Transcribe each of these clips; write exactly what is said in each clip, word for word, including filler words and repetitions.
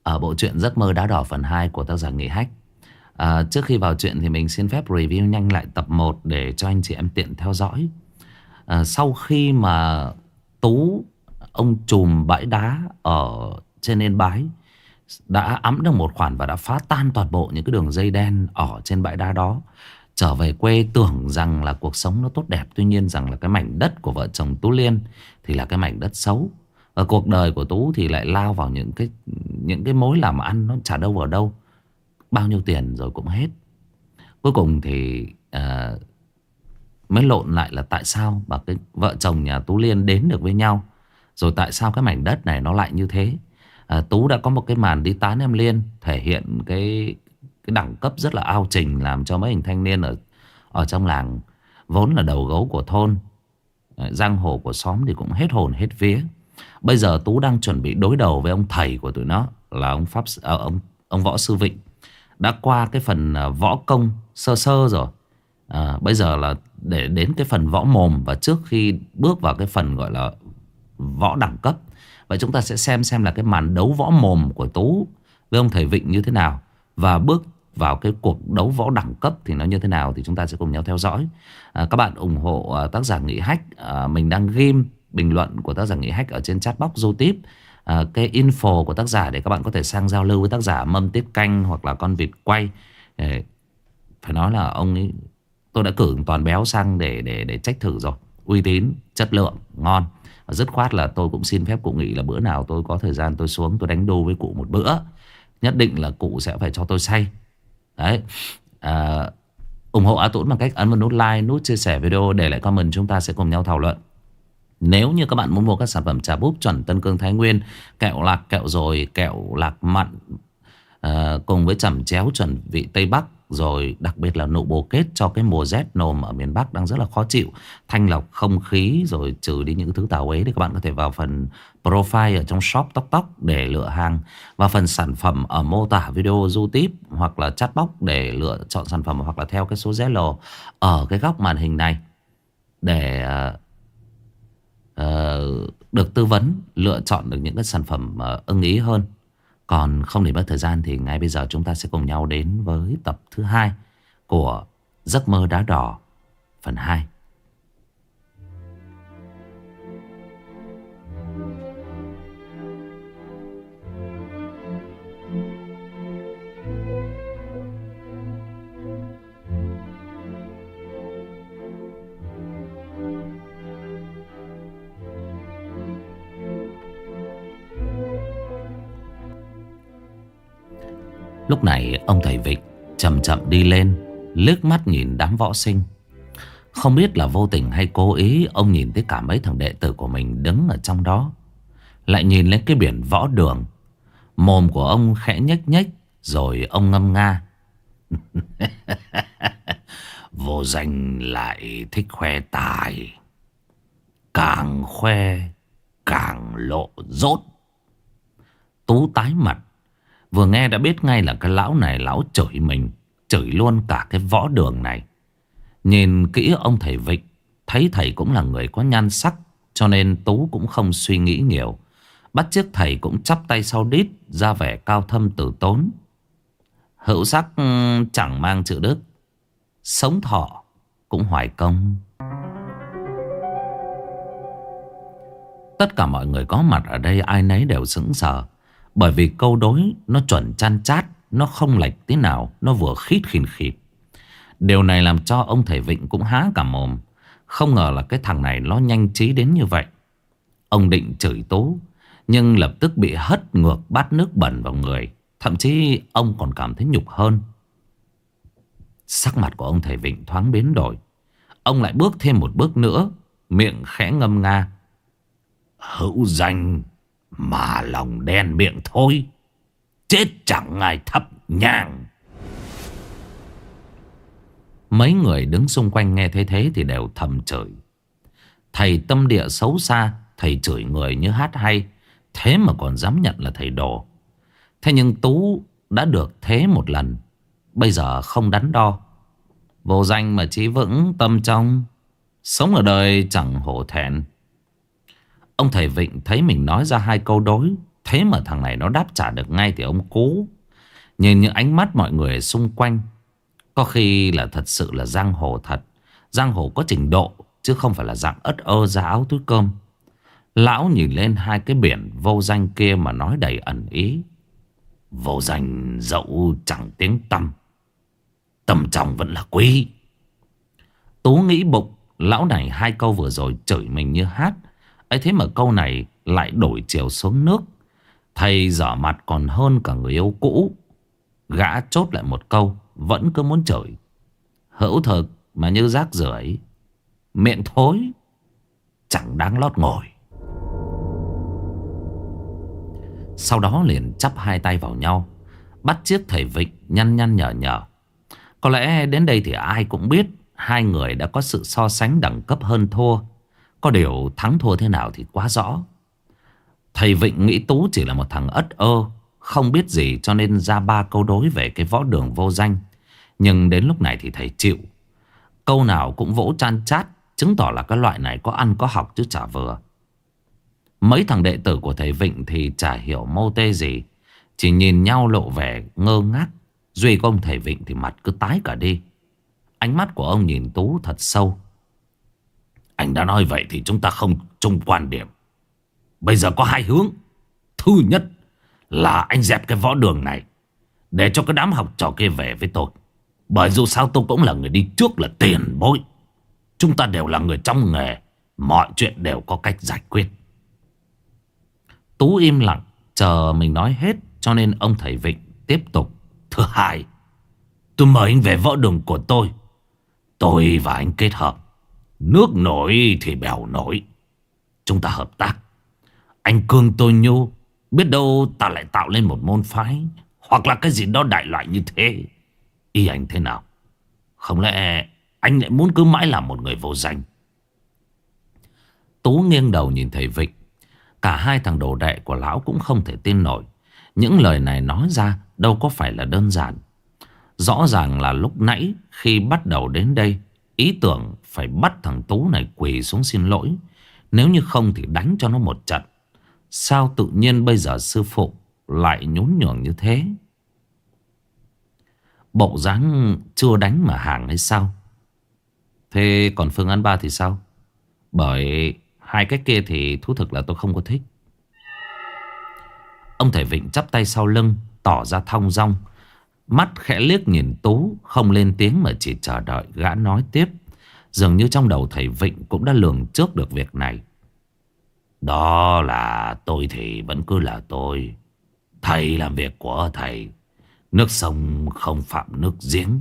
ở bộ truyện Giấc mơ đá đỏ phần hai của tác giả Nghị Hách. À, trước khi vào chuyện thì mình xin phép review nhanh lại tập một để cho anh chị em tiện theo dõi. À, sau khi mà Tú, ông trùm bãi đá ở trên Yên Bái, đã ẵm được một khoản và đã phá tan toàn bộ những cái đường dây đen ở trên bãi đá đó, trở về quê tưởng rằng là cuộc sống nó tốt đẹp. Tuy nhiên rằng là cái mảnh đất của vợ chồng Tú Liên thì là cái mảnh đất xấu. Và cuộc đời của Tú thì lại lao vào những cái những cái mối làm ăn nó chả đâu vào đâu. Bao nhiêu tiền rồi cũng hết. Cuối cùng thì uh, mới lộn lại là tại sao mà cái vợ chồng nhà Tú Liên đến được với nhau, rồi tại sao cái mảnh đất này nó lại như thế. À, Tú đã có một cái màn đi tán em Liên, thể hiện cái cái đẳng cấp rất là ao trình, làm cho mấy anh thanh niên ở ở trong làng vốn là đầu gấu của thôn, giang hồ của xóm thì cũng hết hồn hết vía. Bây giờ Tú đang chuẩn bị đối đầu với ông thầy của tụi nó là ông pháp à, ông ông võ sư Vịnh. Đã qua cái phần võ công sơ sơ rồi. À, bây giờ là để đến cái phần võ mồm, và trước khi bước vào cái phần gọi là võ đẳng cấp. Vậy chúng ta sẽ xem xem là cái màn đấu võ mồm của Tú với ông thầy Vịnh như thế nào, và bước vào cái cuộc đấu võ đẳng cấp thì nó như thế nào, thì chúng ta sẽ cùng nhau theo dõi. À, các bạn ủng hộ à, tác giả Nghị Hách. À, mình đang ghim bình luận của tác giả Nghị Hách ở trên chat box YouTube, à, cái info của tác giả để các bạn có thể sang giao lưu với tác giả Mâm Tiết Canh hoặc là Con Vịt Quay. Để, phải nói là ông ấy, tôi đã cử Toàn Béo sang để để để check thử rồi, uy tín, chất lượng, ngon. Và dứt khoát là tôi cũng xin phép cụ Nghị là bữa nào tôi có thời gian tôi xuống tôi đánh đô với cụ một bữa. Nhất định là cụ sẽ phải cho tôi say. Đấy. À, ủng hộ A Tũng bằng cách ấn vào nút like, nút chia sẻ video, để lại comment, chúng ta sẽ cùng nhau thảo luận. Nếu như các bạn muốn mua các sản phẩm trà búp chuẩn Tân Cương Thái Nguyên, kẹo lạc, kẹo dồi, kẹo lạc mặn, à, cùng với chẩm chéo chuẩn vị Tây Bắc, rồi đặc biệt là nụ bồ kết cho cái mùa rét nồm ở miền Bắc đang rất là khó chịu, thanh lọc không khí, rồi trừ đi những thứ tà uế, thì các bạn có thể vào phần profile ở trong shop Tóc Tóc để lựa hàng, và phần sản phẩm ở mô tả video YouTube hoặc là chat box để lựa chọn sản phẩm, hoặc là theo cái số Zalo ở cái góc màn hình này để uh, uh, được tư vấn lựa chọn được những cái sản phẩm uh, ưng ý hơn. Còn không để mất thời gian thì ngay bây giờ chúng ta sẽ cùng nhau đến với tập thứ hai của Giấc mơ đá đỏ phần hai. Lúc này ông thầy Vịnh chậm chậm đi lên, liếc mắt nhìn đám võ sinh. Không biết là vô tình hay cố ý, ông nhìn thấy cả mấy thằng đệ tử của mình đứng ở trong đó. Lại nhìn lên cái biển võ đường. Mồm của ông khẽ nhếch nhếch, rồi ông ngâm nga. Vô danh lại thích khoe tài, càng khoe càng lộ dốt. Tú tái mặt, vừa nghe đã biết ngay là cái lão này lão chửi mình, chửi luôn cả cái võ đường này. Nhìn kỹ ông thầy Vịnh, thấy thầy cũng là người có nhan sắc, cho nên Tú cũng không suy nghĩ nhiều. Bắt chước thầy cũng chắp tay sau đít, ra vẻ cao thâm tử tốn. Hữu sắc chẳng mang chữ đức, sống thọ cũng hoài công. Tất cả mọi người có mặt ở đây ai nấy đều sững sờ, bởi vì câu đối nó chuẩn chăn chát, nó không lệch tí nào, nó vừa khít khìn khịt. Điều này làm cho ông thầy Vịnh cũng há cả mồm. Không ngờ là cái thằng này nó nhanh trí đến như vậy. Ông định chửi Tú, nhưng lập tức bị hất ngược bát nước bẩn vào người. Thậm chí ông còn cảm thấy nhục hơn. Sắc mặt của ông thầy Vịnh thoáng biến đổi. Ông lại bước thêm một bước nữa, miệng khẽ ngâm nga. Hữu danh mà lòng đen miệng thôi, chết chẳng ai thấp nhang. Mấy người đứng xung quanh nghe thấy thế thì đều thầm chửi. Thầy tâm địa xấu xa, thầy chửi người như hát hay, thế mà còn dám nhận là thầy đồ. Thế nhưng Tú đã được thế một lần, bây giờ không đắn đo. Vô danh mà chí vững tâm trong, sống ở đời chẳng hổ thẹn. Ông thầy Vịnh thấy mình nói ra hai câu đối, Thế mà thằng này nó đáp trả được ngay thì ông cố. Nhìn những ánh mắt mọi người xung quanh, có khi là thật sự là giang hồ thật. Giang hồ có trình độ, chứ không phải là dạng ất ơ ra áo túi cơm. Lão nhìn lên hai cái biển vô danh kia mà nói đầy ẩn ý. Vô danh dẫu chẳng tiếng tăm, tâm trọng vẫn là quý. Tú nghĩ bụng, lão này hai câu vừa rồi chửi mình như hát. Ấy thế mà câu này lại đổi chiều xuống nước. Thầy dở mặt còn hơn cả người yêu cũ. Gã chốt lại một câu, vẫn cứ muốn chửi. Hữu thực mà như rác rưởi, miệng thối, chẳng đáng lót ngồi. Sau đó liền chắp hai tay vào nhau, bắt chiếc thầy Vịnh nhăn nhăn nhở nhở. Có lẽ đến đây thì ai cũng biết hai người đã có sự so sánh đẳng cấp hơn thua. Có điều thắng thua thế nào thì quá rõ. Thầy Vịnh nghĩ Tú chỉ là một thằng ất ơ, không biết gì, cho nên ra ba câu đối về cái võ đường vô danh. Nhưng đến lúc này thì thầy chịu. Câu nào cũng vỗ chan chát, chứng tỏ là cái loại này có ăn có học chứ chả vừa. Mấy thằng đệ tử của thầy Vịnh thì chả hiểu mô tê gì, chỉ nhìn nhau lộ vẻ ngơ ngác. Duy có ông thầy Vịnh thì mặt cứ tái cả đi. Ánh mắt của ông nhìn Tú thật sâu. Anh đã nói vậy thì chúng ta không chung quan điểm. Bây giờ có hai hướng. Thứ nhất là anh dẹp cái võ đường này, để cho cái đám học trò kia về với tôi. Bởi dù sao tôi cũng là người đi trước, là tiền bối. Chúng ta đều là người trong nghề, mọi chuyện đều có cách giải quyết. Tú im lặng chờ mình nói hết, cho nên ông thầy Vịnh tiếp tục. Thứ hai, tôi mời anh về võ đường của tôi. Tôi và anh kết hợp, nước nổi thì bèo nổi. Chúng ta hợp tác. Anh cương tôi nhu, biết đâu ta lại tạo lên một môn phái, hoặc là cái gì đó đại loại như thế. Ý anh thế nào? Không lẽ anh lại muốn cứ mãi làm một người vô danh? Tú nghiêng đầu nhìn thầy Vịnh. Cả hai thằng đồ đệ của lão cũng không thể tin nổi. Những lời này nói ra đâu có phải là đơn giản. Rõ ràng là lúc nãy khi bắt đầu đến đây, ý tưởng phải bắt thằng Tú này quỳ xuống xin lỗi. Nếu như không thì đánh cho nó một trận. Sao tự nhiên bây giờ sư phụ lại nhún nhường như thế? Bộ dáng chưa đánh mà hàng hay sao? Thế còn phương án ba thì sao? Bởi hai cái kia thì thú thực là tôi không có thích. Ông thầy Vịnh chắp tay sau lưng, tỏ ra thong dong. Mắt khẽ liếc nhìn Tú, không lên tiếng mà chỉ chờ đợi gã nói tiếp. Dường như trong đầu thầy Vịnh cũng đã lường trước được việc này. Đó là tôi thì vẫn cứ là tôi. Thầy làm việc của thầy. Nước sông không phạm nước giếng.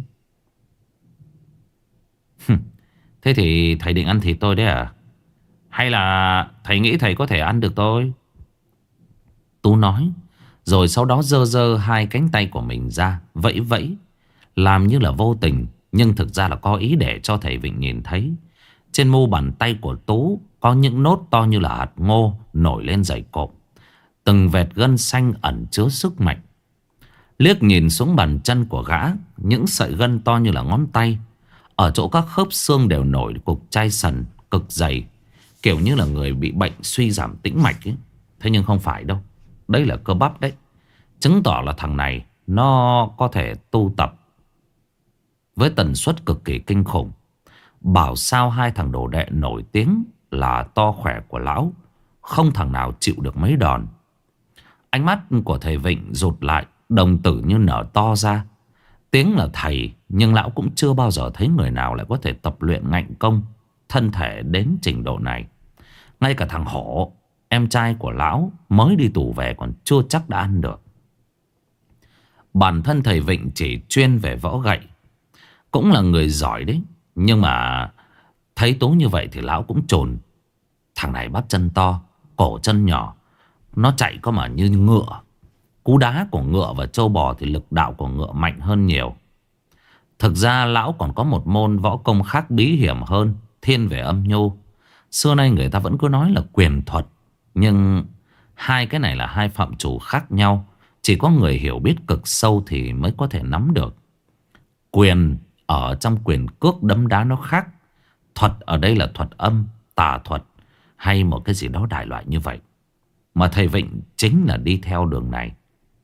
Thế thì thầy định ăn thịt tôi đấy à? Hay là thầy nghĩ thầy có thể ăn được tôi? Tú nói, rồi sau đó giơ giơ hai cánh tay của mình ra, vẫy vẫy, làm như là vô tình, nhưng thực ra là có ý để cho thầy Vịnh nhìn thấy. Trên mu bàn tay của Tú có những nốt to như là hạt ngô nổi lên dày cộm. Từng vệt gân xanh ẩn chứa sức mạnh. Liếc nhìn xuống bàn chân của gã, những sợi gân to như là ngón tay. Ở chỗ các khớp xương đều nổi cục chai sần cực dày, kiểu như là người bị bệnh suy giảm tĩnh mạch ấy. Thế nhưng không phải đâu, đây là cơ bắp đấy. Chứng tỏ là thằng này nó có thể tu tập với tần suất cực kỳ kinh khủng. Bảo sao hai thằng đồ đệ nổi tiếng là to khỏe của lão, không thằng nào chịu được mấy đòn. Ánh mắt của thầy Vịnh rụt lại, đồng tử như nở to ra. Tiếng là thầy, nhưng lão cũng chưa bao giờ thấy người nào lại có thể tập luyện ngạnh công, thân thể đến trình độ này. Ngay cả thằng Hổ, em trai của lão, mới đi tù về còn chưa chắc đã ăn được. Bản thân thầy Vịnh chỉ chuyên về võ gậy, cũng là người giỏi đấy. Nhưng mà thấy Tú như vậy thì lão cũng chồn. Thằng này bắp chân to, cổ chân nhỏ, nó chạy có mà như ngựa. Cú đá của ngựa và trâu bò thì lực đạo của ngựa mạnh hơn nhiều. Thực ra lão còn có một môn võ công khác bí hiểm hơn, thiên về âm nhu. Xưa nay người ta vẫn cứ nói là quyền thuật, nhưng hai cái này là hai phạm trù khác nhau. Chỉ có người hiểu biết cực sâu thì mới có thể nắm được. Quyền ở trong quyền cước đấm đá nó khác. Thuật ở đây là thuật âm, tà thuật, hay một cái gì đó đại loại như vậy. Mà thầy Vịnh chính là đi theo đường này.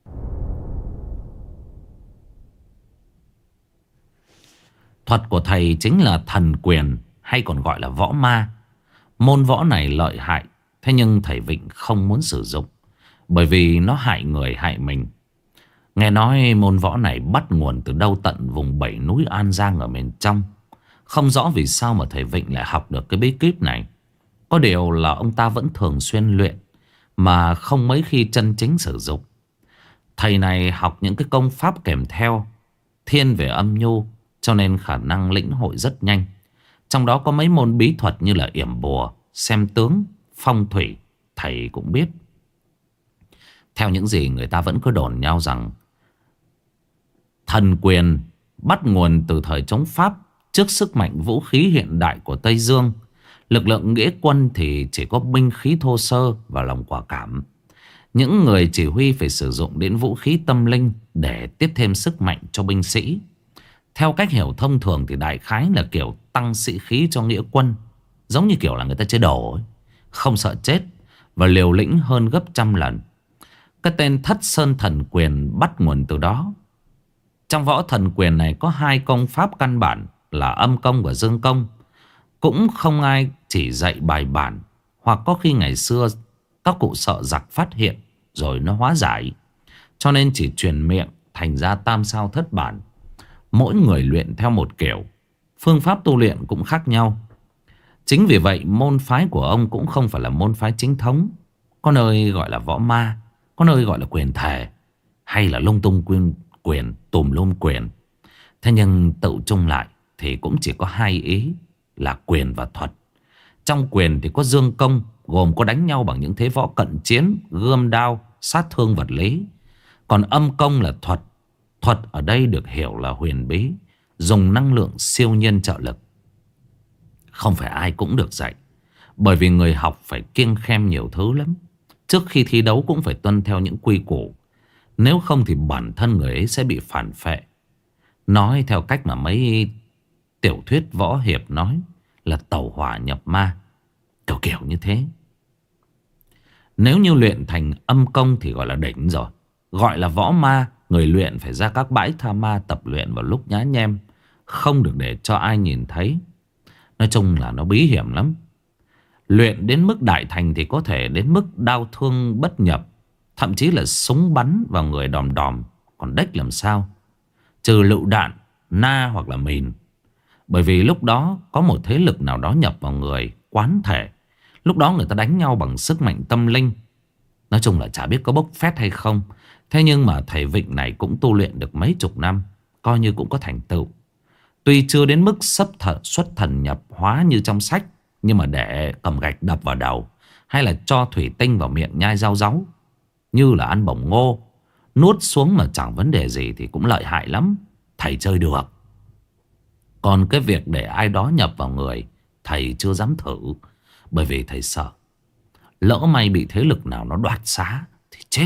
Thuật của thầy chính là thần quyền, hay còn gọi là võ ma. Môn võ này lợi hại, thế nhưng thầy Vịnh không muốn sử dụng, bởi vì nó hại người hại mình. Nghe nói môn võ này bắt nguồn từ đâu tận vùng bảy núi An Giang ở miền trong. Không rõ vì sao mà thầy Vịnh lại học được cái bí kíp này. Có điều là ông ta vẫn thường xuyên luyện, mà không mấy khi chân chính sử dụng. Thầy này học những cái công pháp kèm theo, thiên về âm nhu, cho nên khả năng lĩnh hội rất nhanh. Trong đó có mấy môn bí thuật như là yểm bùa, xem tướng, phong thủy, thầy cũng biết. Theo những gì người ta vẫn cứ đồn nhau rằng thần quyền bắt nguồn từ thời chống Pháp. Trước sức mạnh vũ khí hiện đại của Tây Dương, lực lượng nghĩa quân thì chỉ có binh khí thô sơ và lòng quả cảm. Những người chỉ huy phải sử dụng đến vũ khí tâm linh để tiếp thêm sức mạnh cho binh sĩ. Theo cách hiểu thông thường thì đại khái là kiểu tăng sĩ khí cho nghĩa quân. Giống như kiểu là người ta chơi đồ ấy, không sợ chết và liều lĩnh hơn gấp trăm lần. Cái tên Thất Sơn Thần Quyền bắt nguồn từ đó. Trong võ thần quyền này có hai công pháp căn bản là âm công và dương công. Cũng không ai chỉ dạy bài bản, hoặc có khi ngày xưa các cụ sợ giặc phát hiện rồi nó hóa giải, cho nên chỉ truyền miệng, thành ra tam sao thất bản. Mỗi người luyện theo một kiểu, phương pháp tu luyện cũng khác nhau. Chính vì vậy môn phái của ông cũng không phải là môn phái chính thống. Có nơi gọi là võ ma, có nơi gọi là quyền thể, hay là lung tung quyền, quyền tùm lum quyền. Thế nhưng tự chung lại thì cũng chỉ có hai ý là quyền và thuật. Trong quyền thì có dương công, gồm có đánh nhau bằng những thế võ cận chiến, gươm đao, sát thương vật lý. Còn âm công là thuật. Thuật ở đây được hiểu là huyền bí, dùng năng lượng siêu nhiên trợ lực. Không phải ai cũng được dạy, bởi vì người học phải kiêng khem nhiều thứ lắm. Trước khi thi đấu cũng phải tuân theo những quy củ, nếu không thì bản thân người ấy sẽ bị phản phệ. Nói theo cách mà mấy tiểu thuyết võ hiệp nói là tẩu hỏa nhập ma, kiểu kiểu như thế. Nếu như luyện thành âm công thì gọi là đỉnh rồi. Gọi là võ ma, người luyện phải ra các bãi tha ma tập luyện vào lúc nhá nhem, không được để cho ai nhìn thấy. Nói chung là nó bí hiểm lắm. Luyện đến mức đại thành thì có thể đến mức đau thương bất nhập, thậm chí là súng bắn vào người đòm đòm còn đếch làm sao, trừ lựu đạn, na hoặc là mìn. Bởi vì lúc đó có một thế lực nào đó nhập vào người, quán thể. Lúc đó người ta đánh nhau bằng sức mạnh tâm linh. Nói chung là chả biết có bốc phét hay không. Thế nhưng mà thầy Vịnh này cũng tu luyện được mấy chục năm, coi như cũng có thành tựu. Tuy chưa đến mức sắp thật xuất thần nhập hóa như trong sách, nhưng mà để cầm gạch đập vào đầu, hay là cho thủy tinh vào miệng nhai rau ráu, như là ăn bổng ngô, nuốt xuống mà chẳng vấn đề gì thì cũng lợi hại lắm. Thầy chơi được. Còn cái việc để ai đó nhập vào người, thầy chưa dám thử, bởi vì thầy sợ lỡ may bị thế lực nào nó đoạt xá thì chết.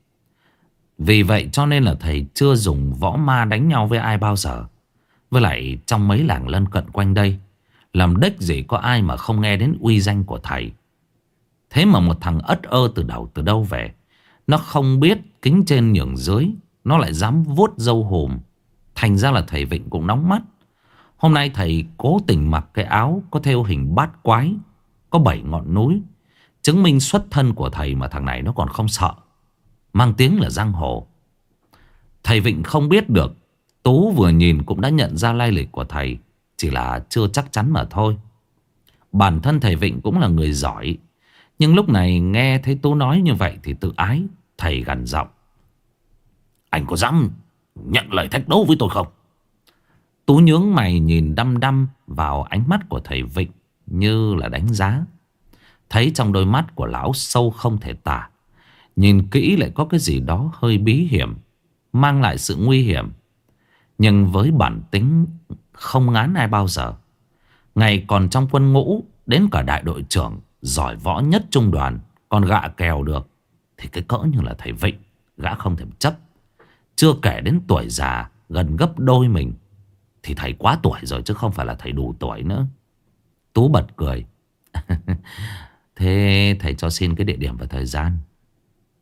Vì vậy cho nên là thầy chưa dùng võ ma đánh nhau với ai bao giờ. Với lại trong mấy làng lân cận quanh đây, làm đếch gì có ai mà không nghe đến uy danh của thầy. Thế mà một thằng ất ơ từ đầu từ đâu về, nó không biết kính trên nhường dưới, nó lại dám vuốt râu hùm. Thành ra là thầy Vịnh cũng nóng mắt. Hôm nay thầy cố tình mặc cái áo có thêu hình bát quái, có bảy ngọn núi, chứng minh xuất thân của thầy mà thằng này nó còn không sợ, mang tiếng là giang hồ. Thầy Vịnh không biết được, Tú vừa nhìn cũng đã nhận ra lai lịch của thầy, chỉ là chưa chắc chắn mà thôi. Bản thân thầy Vịnh cũng là người giỏi, nhưng lúc này nghe thấy Tú nói như vậy thì tự ái. Thầy gằn giọng: "Anh có dám nhận lời thách đấu với tôi không?" Tú nhướng mày nhìn đăm đăm vào ánh mắt của thầy Vịnh như là đánh giá. Thấy trong đôi mắt của lão sâu không thể tả, nhìn kỹ lại có cái gì đó hơi bí hiểm, mang lại sự nguy hiểm. Nhưng với bản tính không ngán ai bao giờ, ngày còn trong quân ngũ, đến cả đại đội trưởng giỏi võ nhất trung đoàn còn gạ kèo được, thì cái cỡ như là thầy Vịnh gã không thể chấp. Chưa kể đến tuổi già gần gấp đôi mình, thì thầy quá tuổi rồi chứ không phải là thầy đủ tuổi nữa. Tú bật cười. Thế thầy cho xin cái địa điểm và thời gian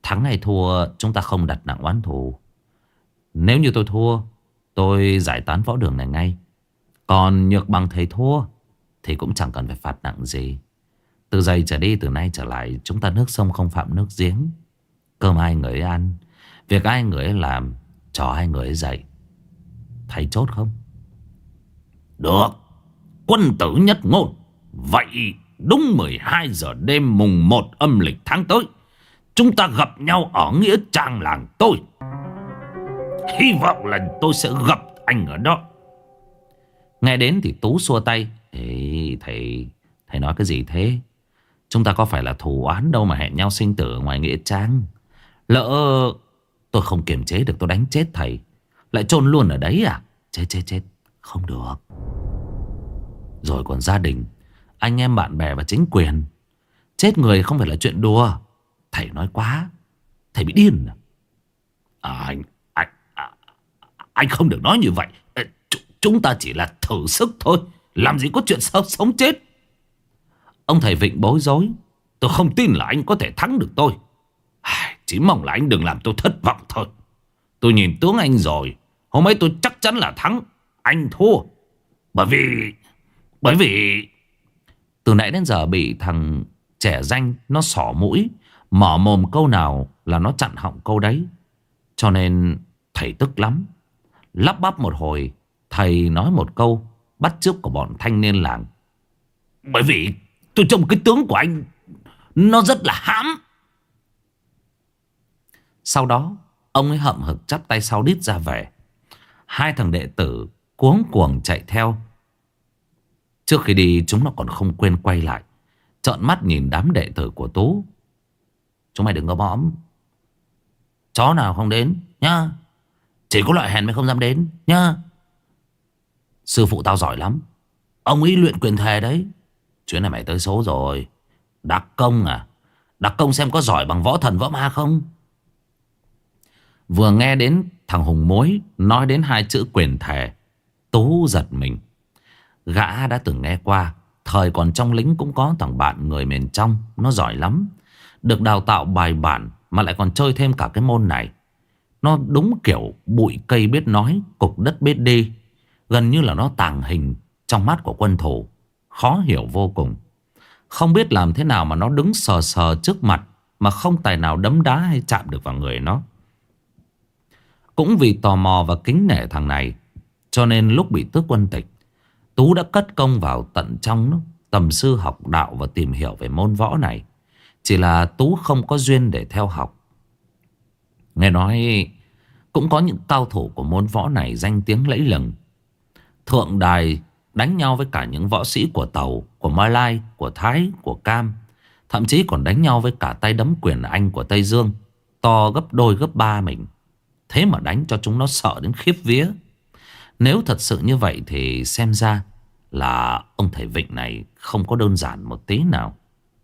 Thắng hay thua chúng ta không đặt nặng oán thù. Nếu như tôi thua, tôi giải tán võ đường này ngay. Còn Nhược Bằng thầy thua thì cũng chẳng cần phải phạt nặng gì. Từ giây trở đi, từ nay trở lại, chúng ta nước sông không phạm nước giếng. Cơm ai người ấy ăn, việc ai người ấy làm, trò ai người ấy dạy. Thầy chốt không? Được, quân tử nhất ngôn. Vậy đúng mười hai giờ đêm mùng một âm lịch tháng tới, chúng ta gặp nhau ở nghĩa trang làng tôi. Hy vọng là tôi sẽ gặp anh ở đó. Nghe đến thì Tú xua tay. Ê, thầy, thầy nói cái gì thế? Chúng ta có phải là thù oán đâu mà hẹn nhau sinh tử ở ngoài nghĩa trang. Lỡ tôi không kiềm chế được, tôi đánh chết thầy, lại chôn luôn ở đấy à? Chết chết chết, không được. Rồi còn gia đình, anh em bạn bè và chính quyền. Chết người không phải là chuyện đùa. Thầy nói quá. Thầy bị điên à? À, anh, anh, à, anh không được nói như vậy. Chúng ta chỉ là thử sức thôi, làm gì có chuyện sống, sống chết. Ông thầy Vịnh bối rối. Tôi không tin là anh có thể thắng được tôi. Chỉ mong là anh đừng làm tôi thất vọng thôi. Tôi nhìn tướng anh rồi, hôm ấy tôi chắc chắn là thắng, anh thua. Bởi vì Bởi vì từ nãy đến giờ bị thằng trẻ danh nó xỏ mũi, mở mồm câu nào là nó chặn họng câu đấy. Cho nên thầy tức lắm. Lắp bắp một hồi, thầy nói một câu bắt chước của bọn thanh niên làng. Bởi vì tôi trông cái tướng của anh nó rất là hãm. Sau đó ông ấy hậm hực chắp tay sau đít ra về. Hai thằng đệ tử cuống cuồng chạy theo. Trước khi đi chúng nó còn không quên quay lại, trợn mắt nhìn đám đệ tử của Tú. Chúng mày đừng có mõm. Chó nào không đến nhá. Chỉ có loại hèn mới không dám đến nhá. Sư phụ tao giỏi lắm, ông ấy luyện quyền thề đấy. Chuyến này mày tới số rồi. Đặc công à? Đặc công xem có giỏi bằng võ thần võ ma không? Vừa nghe đến thằng Hùng Mối nói đến hai chữ quyền thề, Tú giật mình. Gã đã từng nghe qua, thời còn trong lính cũng có thằng bạn người miền trong, nó giỏi lắm, được đào tạo bài bản mà lại còn chơi thêm cả cái môn này. Nó đúng kiểu bụi cây biết nói, cục đất biết đi. Gần như là nó tàng hình trong mắt của quân thủ, khó hiểu vô cùng. Không biết làm thế nào mà nó đứng sờ sờ trước mặt mà không tài nào đấm đá hay chạm được vào người nó. Cũng vì tò mò và kính nể thằng này, cho nên lúc bị tước quân tịch, Tú đã cất công vào tận trong tầm sư học đạo và tìm hiểu về môn võ này. Chỉ là Tú không có duyên để theo học. Nghe nói cũng có những cao thủ của môn võ này danh tiếng lẫy lừng, thượng đài đánh nhau với cả những võ sĩ của Tàu, của Malai, của Thái, của Cam. Thậm chí còn đánh nhau với cả tay đấm quyền Anh của Tây Dương, to gấp đôi gấp ba mình. Thế mà đánh cho chúng nó sợ đến khiếp vía. Nếu thật sự như vậy thì xem ra là ông thầy Vịnh này không có đơn giản một tí nào.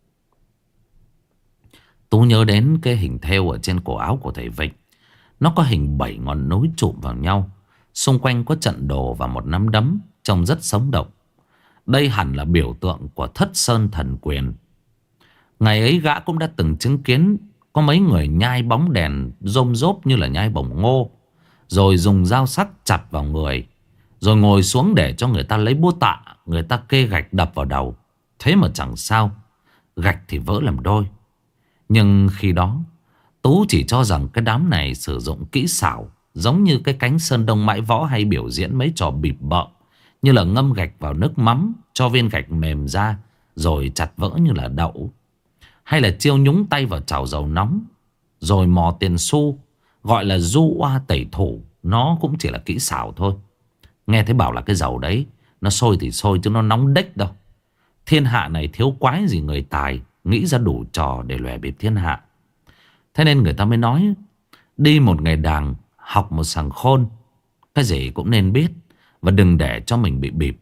Tú nhớ đến cái hình thêu ở trên cổ áo của thầy Vịnh. Nó có hình bảy ngọn núi chụm vào nhau, xung quanh có trận đồ và một nắm đấm, trông rất sống động. Đây hẳn là biểu tượng của Thất Sơn Thần Quyền. Ngày ấy gã cũng đã từng chứng kiến có mấy người nhai bóng đèn rôm rốp như là nhai bổng ngô, rồi dùng dao sắc chặt vào người, rồi ngồi xuống để cho người ta lấy búa tạ, người ta kê gạch đập vào đầu. Thế mà chẳng sao, gạch thì vỡ làm đôi. Nhưng khi đó Tú chỉ cho rằng cái đám này sử dụng kỹ xảo, giống như cái cánh Sơn Đông Mãi Võ hay biểu diễn mấy trò bịp bợm, như là ngâm gạch vào nước mắm cho viên gạch mềm ra rồi chặt vỡ như là đậu, hay là chiêu nhúng tay vào chảo dầu nóng rồi mò tiền xu, gọi là du oa tẩy thủ. Nó cũng chỉ là kỹ xảo thôi. Nghe thấy bảo là cái dầu đấy nó sôi thì sôi chứ nó nóng đếch đâu. Thiên hạ này thiếu quái gì người tài nghĩ ra đủ trò để lòe bịp thiên hạ. Thế nên người ta mới nói đi một ngày đàng, học một sàng khôn. Cái gì cũng nên biết, và đừng để cho mình bị bịp.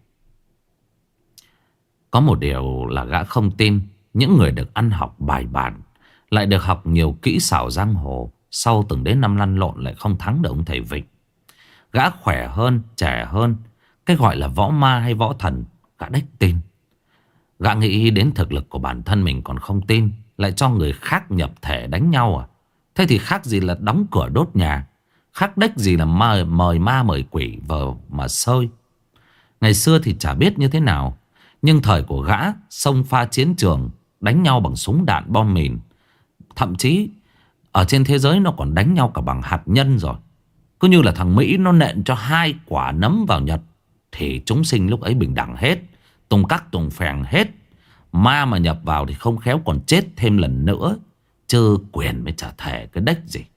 Có một điều là gã không tin những người được ăn học bài bản, lại được học nhiều kỹ xảo giang hồ, sau từng đến năm lăn lộn lại không thắng được ông thầy Vịnh. Gã khỏe hơn, trẻ hơn, cái gọi là võ ma hay võ thần gã đếch tin. Gã nghĩ đến thực lực của bản thân mình còn không tin, lại cho người khác nhập thể đánh nhau à? Thế thì khác gì là đóng cửa đốt nhà, khác đếch gì là mời, mời ma mời quỷ vào mà sơi. Ngày xưa thì chả biết như thế nào, nhưng thời của gã xông pha chiến trường, đánh nhau bằng súng đạn bom mìn. Thậm chí ở trên thế giới nó còn đánh nhau cả bằng hạt nhân rồi. Cứ như là thằng Mỹ nó nện cho hai quả nấm vào Nhật thì chúng sinh lúc ấy bình đẳng hết, tùng cắc tùng phèn hết. Ma mà nhập vào thì không khéo còn chết thêm lần nữa, chứ quyền mới chả thể cái đếch gì.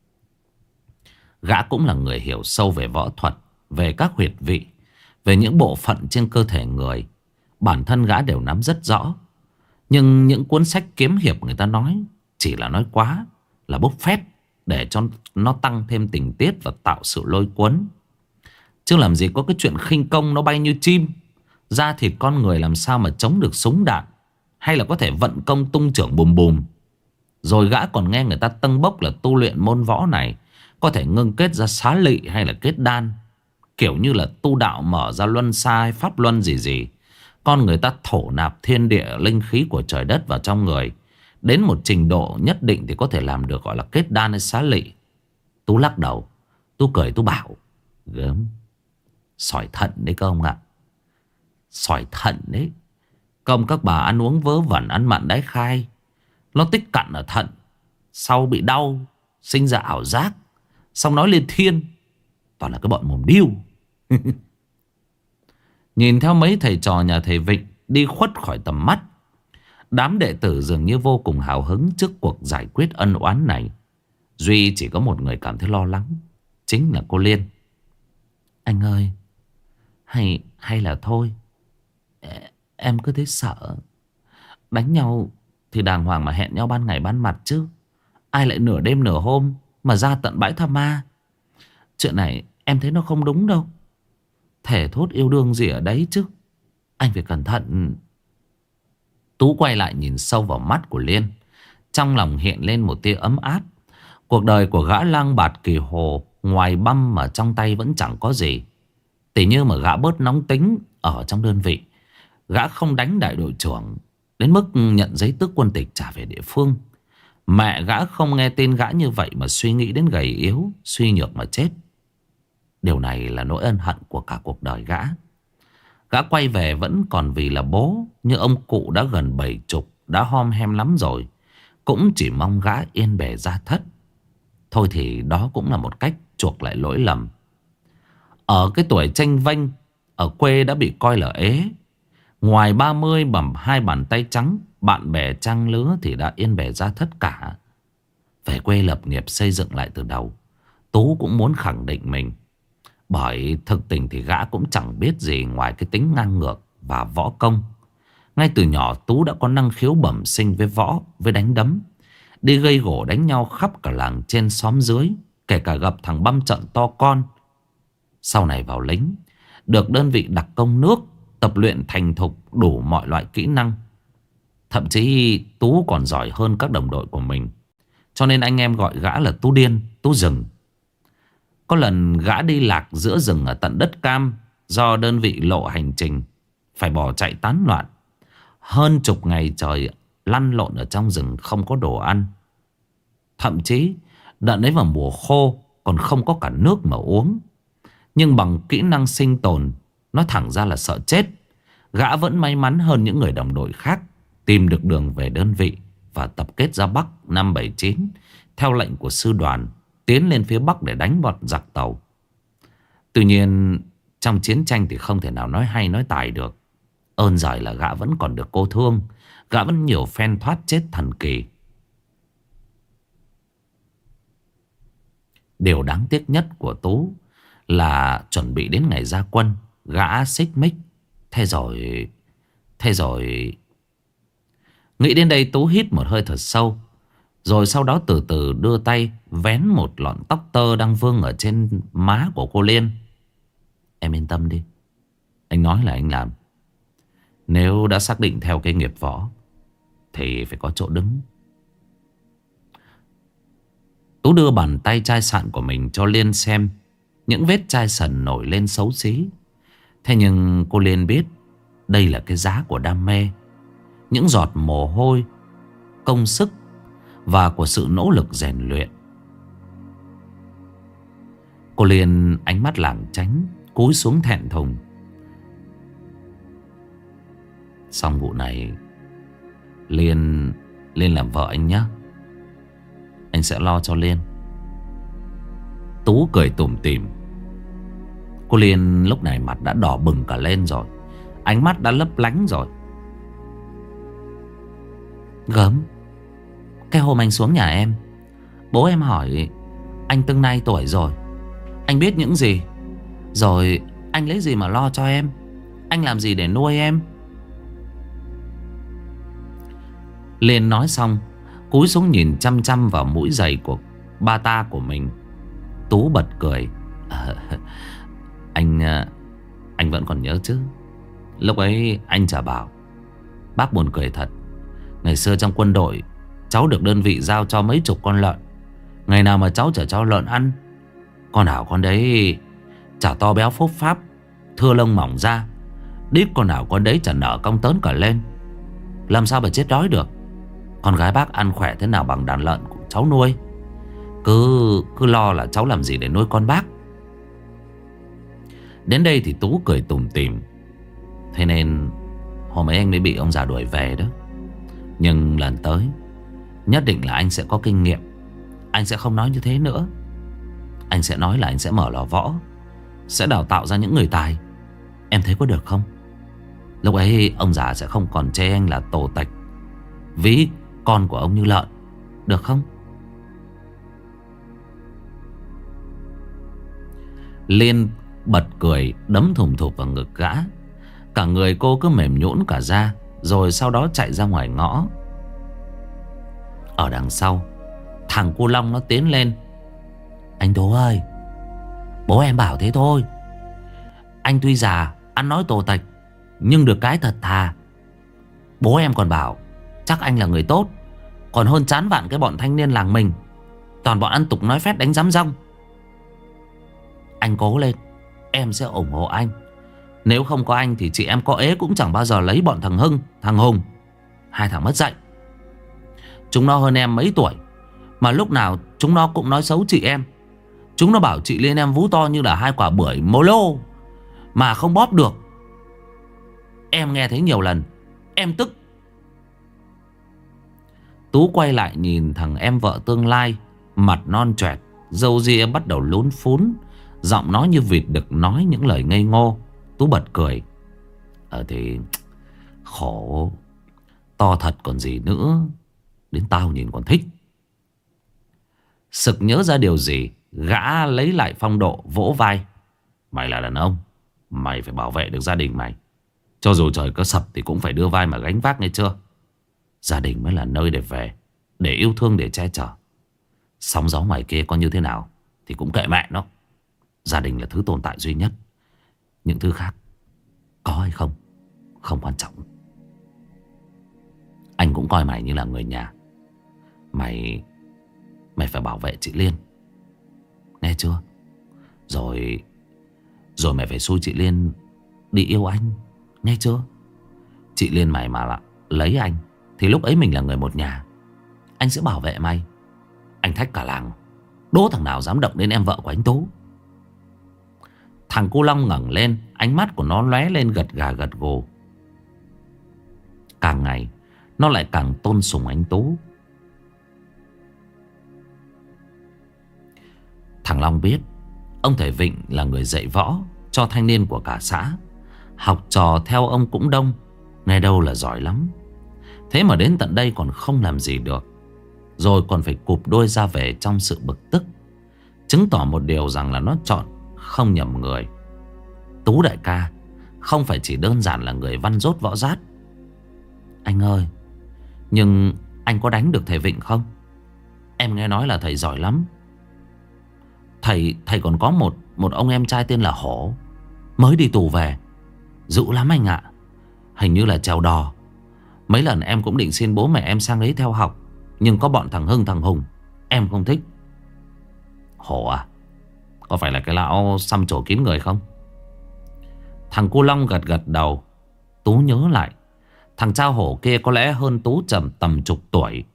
Gã cũng là người hiểu sâu về võ thuật, về các huyệt vị, về những bộ phận trên cơ thể người. Bản thân gã đều nắm rất rõ. Nhưng những cuốn sách kiếm hiệp người ta nói chỉ là nói quá, là bốc phét để cho nó tăng thêm tình tiết và tạo sự lôi cuốn. Chứ làm gì có cái chuyện khinh công nó bay như chim. Da thịt con người làm sao mà chống được súng đạn, hay là có thể vận công tung chưởng bùm bùm. Rồi gã còn nghe người ta tâng bốc là tu luyện môn võ này có thể ngưng kết ra xá lị hay là kết đan, kiểu như là tu đạo mở ra luân xa hay pháp luân gì gì. Con người ta thổ nạp thiên địa linh khí của trời đất vào trong người, đến một trình độ nhất định thì có thể làm được gọi là kết đan hay xá lị. Tú lắc đầu, Tú cười, Tú bảo: gớm, sỏi thận đấy cơ ông ạ. Sỏi thận đấy. Công các bà ăn uống vớ vẩn, ăn mặn đái khai, nó tích cặn ở thận, sau bị đau, sinh ra ảo giác, xong nói lên thiên. Toàn là cái bọn mồm điêu. Nhìn theo mấy thầy trò nhà thầy Vịnh đi khuất khỏi tầm mắt, đám đệ tử dường như vô cùng hào hứng trước cuộc giải quyết ân oán này. Duy chỉ có một người cảm thấy lo lắng, chính là cô Liên. Anh ơi, hay hay là thôi, em cứ thấy sợ. Đánh nhau thì đàng hoàng mà hẹn nhau ban ngày ban mặt chứ, ai lại nửa đêm nửa hôm mà ra tận bãi tha ma. Chuyện này em thấy nó không đúng đâu. Thể thốt yêu đương gì ở đấy chứ, anh phải cẩn thận. Tú quay lại nhìn sâu vào mắt của Liên, trong lòng hiện lên một tia ấm áp. Cuộc đời của gã lang bạt kỳ hồ, ngoài băm mà trong tay vẫn chẳng có gì. Tỉ như mà gã bớt nóng tính ở trong đơn vị, gã không đánh đại đội trưởng đến mức nhận giấy tước quân tịch trả về địa phương. Mẹ gã không nghe tin gã như vậy mà suy nghĩ đến gầy yếu, suy nhược mà chết. Điều này là nỗi ân hận của cả cuộc đời gã. Gã quay về vẫn còn vì là bố, nhưng ông cụ đã gần bảy chục, đã hom hem lắm rồi, cũng chỉ mong gã yên bề gia thất. Thôi thì đó cũng là một cách chuộc lại lỗi lầm. Ở cái tuổi chênh vênh, ở quê đã bị coi là ế. Ngoài ba mươi bằng hai bàn tay trắng, bạn bè trang lứa thì đã yên bề gia thất cả. Về quê lập nghiệp xây dựng lại từ đầu, Tú cũng muốn khẳng định mình. Bởi thực tình thì gã cũng chẳng biết gì ngoài cái tính ngang ngược và võ công. Ngay từ nhỏ Tú đã có năng khiếu bẩm sinh với võ, với đánh đấm. Đi gây gổ đánh nhau khắp cả làng trên xóm dưới, kể cả gặp thằng băm trận to con. Sau này vào lính, được đơn vị đặc công nước, tập luyện thành thục đủ mọi loại kỹ năng. Thậm chí Tú còn giỏi hơn các đồng đội của mình. Cho nên anh em gọi gã là Tú Điên, Tú Rừng. Có lần gã đi lạc giữa rừng ở tận đất cam, do đơn vị lộ hành trình, phải bỏ chạy tán loạn. Hơn chục ngày trời lăn lộn ở trong rừng không có đồ ăn. Thậm chí đợt ấy vào mùa khô còn không có cả nước mà uống. Nhưng bằng kỹ năng sinh tồn, nói thẳng ra là sợ chết, gã vẫn may mắn hơn những người đồng đội khác, tìm được đường về đơn vị và tập kết ra Bắc năm bảy chín theo lệnh của sư đoàn, tiến lên phía Bắc để đánh bọn giặc Tàu. Tuy nhiên trong chiến tranh thì không thể nào nói hay nói tài được. Ơn giời là gã vẫn còn được cô thương, gã vẫn nhiều phen thoát chết thần kỳ. Điều đáng tiếc nhất của Tú là chuẩn bị đến ngày ra quân, gã xích mích. Thế rồi Thế rồi Nghĩ đến đây Tú hít một hơi thật sâu, rồi sau đó từ từ đưa tay vén một lọn tóc tơ đang vương ở trên má của cô Liên. Em yên tâm đi, anh nói là anh làm. Nếu đã xác định theo cái nghiệp võ thì phải có chỗ đứng. Tú đưa bàn tay chai sạn của mình cho Liên xem. Những vết chai sần nổi lên xấu xí. Thế nhưng cô Liên biết đây là cái giá của đam mê. Những giọt mồ hôi, công sức và của sự nỗ lực rèn luyện. Cô Liên ánh mắt lảng tránh, cúi xuống thẹn thùng. Xong vụ này, Liên Liên làm vợ anh nhé. Anh sẽ lo cho Liên. Tú cười tủm tỉm. Cô Liên lúc này mặt đã đỏ bừng cả lên rồi, ánh mắt đã lấp lánh rồi. Gớm, cái hôm anh xuống nhà em, bố em hỏi anh từng này tuổi rồi, anh biết những gì? Rồi anh lấy gì mà lo cho em? Anh làm gì để nuôi em? Liên nói xong, cúi xuống nhìn chăm chăm vào mũi giày của ba ta của mình. Tú bật cười. À, anh Anh vẫn còn nhớ chứ? Lúc ấy anh chả bảo. Bác buồn cười thật. Ngày xưa trong quân đội, cháu được đơn vị giao cho mấy chục con lợn. Ngày nào mà cháu chở cho lợn ăn, con nào con đấy chả to béo phúc pháp, thưa lông mỏng ra. Đít con nào con đấy chả nở cong tớn cả lên. Làm sao mà chết đói được. Con gái bác ăn khỏe thế nào bằng đàn lợn của cháu nuôi. Cứ cứ lo là cháu làm gì để nuôi con bác. Đến đây thì Tú cười tủm tỉm. Thế nên hôm ấy anh mới bị ông già đuổi về đó. Nhưng lần tới nhất định là anh sẽ có kinh nghiệm. Anh sẽ không nói như thế nữa. Anh sẽ nói là anh sẽ mở lò võ, sẽ đào tạo ra những người tài. Em thấy có được không? Lúc ấy ông già sẽ không còn chê anh là tổ tạch, ví con của ông như lợn. Được không? Liên bật cười, đấm thùng thụp vào ngực gã. Cả người cô cứ mềm nhũn cả ra. Rồi sau đó chạy ra ngoài ngõ. Ở đằng sau, thằng cu Long nó tiến lên. Anh Tú ơi, bố em bảo thế thôi. Anh tuy già, ăn nói tổ tạch, nhưng được cái thật thà. Bố em còn bảo chắc anh là người tốt, còn hơn chán vạn cái bọn thanh niên làng mình. Toàn bọn ăn tục nói phét đánh giám rong. Anh cố lên, em sẽ ủng hộ anh. Nếu không có anh thì chị em có ế cũng chẳng bao giờ lấy bọn thằng Hưng, thằng Hùng. Hai thằng mất dạy. Chúng nó hơn em mấy tuổi, mà lúc nào chúng nó cũng nói xấu chị em. Chúng nó bảo chị Liên em vú to như là hai quả bưởi mô lô mà không bóp được. Em nghe thấy nhiều lần, em tức. Tú quay lại nhìn thằng em vợ tương lai, mặt non choẹt, râu ria bắt đầu lún phún, giọng nói như vịt đực nói những lời ngây ngô. Tú bật cười. Ờ thì khổ, to thật còn gì nữa. Đến tao nhìn còn thích. Sực nhớ ra điều gì, gã lấy lại phong độ vỗ vai. Mày là đàn ông, mày phải bảo vệ được gia đình mày. Cho dù trời có sập thì cũng phải đưa vai mà gánh vác, nghe chưa? Gia đình mới là nơi để về, để yêu thương, để che chở. Sóng gió ngoài kia có như thế nào thì cũng kệ mẹ nó. Gia đình là thứ tồn tại duy nhất. Những thứ khác có hay không không quan trọng. Anh cũng coi mày như là người nhà. Mày Mày phải bảo vệ chị Liên, nghe chưa? Rồi Rồi mày phải xui chị Liên đi yêu anh, nghe chưa? Chị Liên mày mà là lấy anh thì lúc ấy mình là người một nhà. Anh sẽ bảo vệ mày. Anh thách cả làng, đố thằng nào dám động đến em vợ của anh Tú. Thằng cu Long ngẩng lên, ánh mắt của nó lóe lên gật gà gật gù. Càng ngày nó lại càng tôn sùng anh Tú. Thằng Long biết ông thầy Vịnh là người dạy võ cho thanh niên của cả xã. Học trò theo ông cũng đông, nghe đâu là giỏi lắm. Thế mà đến tận đây còn không làm gì được, rồi còn phải cụp đôi ra về trong sự bực tức, chứng tỏ một điều rằng là nó chọn không nhầm người. Tú đại ca không phải chỉ đơn giản là người văn dốt võ rát. Anh ơi, nhưng anh có đánh được thầy Vịnh không? Em nghe nói là thầy giỏi lắm. Thầy thầy còn có một một ông em trai tên là Hổ, mới đi tù về, dữ lắm anh ạ. Hình như là trèo đò. Mấy lần em cũng định xin bố mẹ em sang đấy theo học, nhưng có bọn thằng Hưng thằng Hùng em không thích. Hổ à? Có phải là cái lão xăm trổ kín người không? Thằng cu Long gật gật đầu. Tú nhớ lại, thằng Trao Hổ kia có lẽ hơn Tú trầm tầm chục tuổi.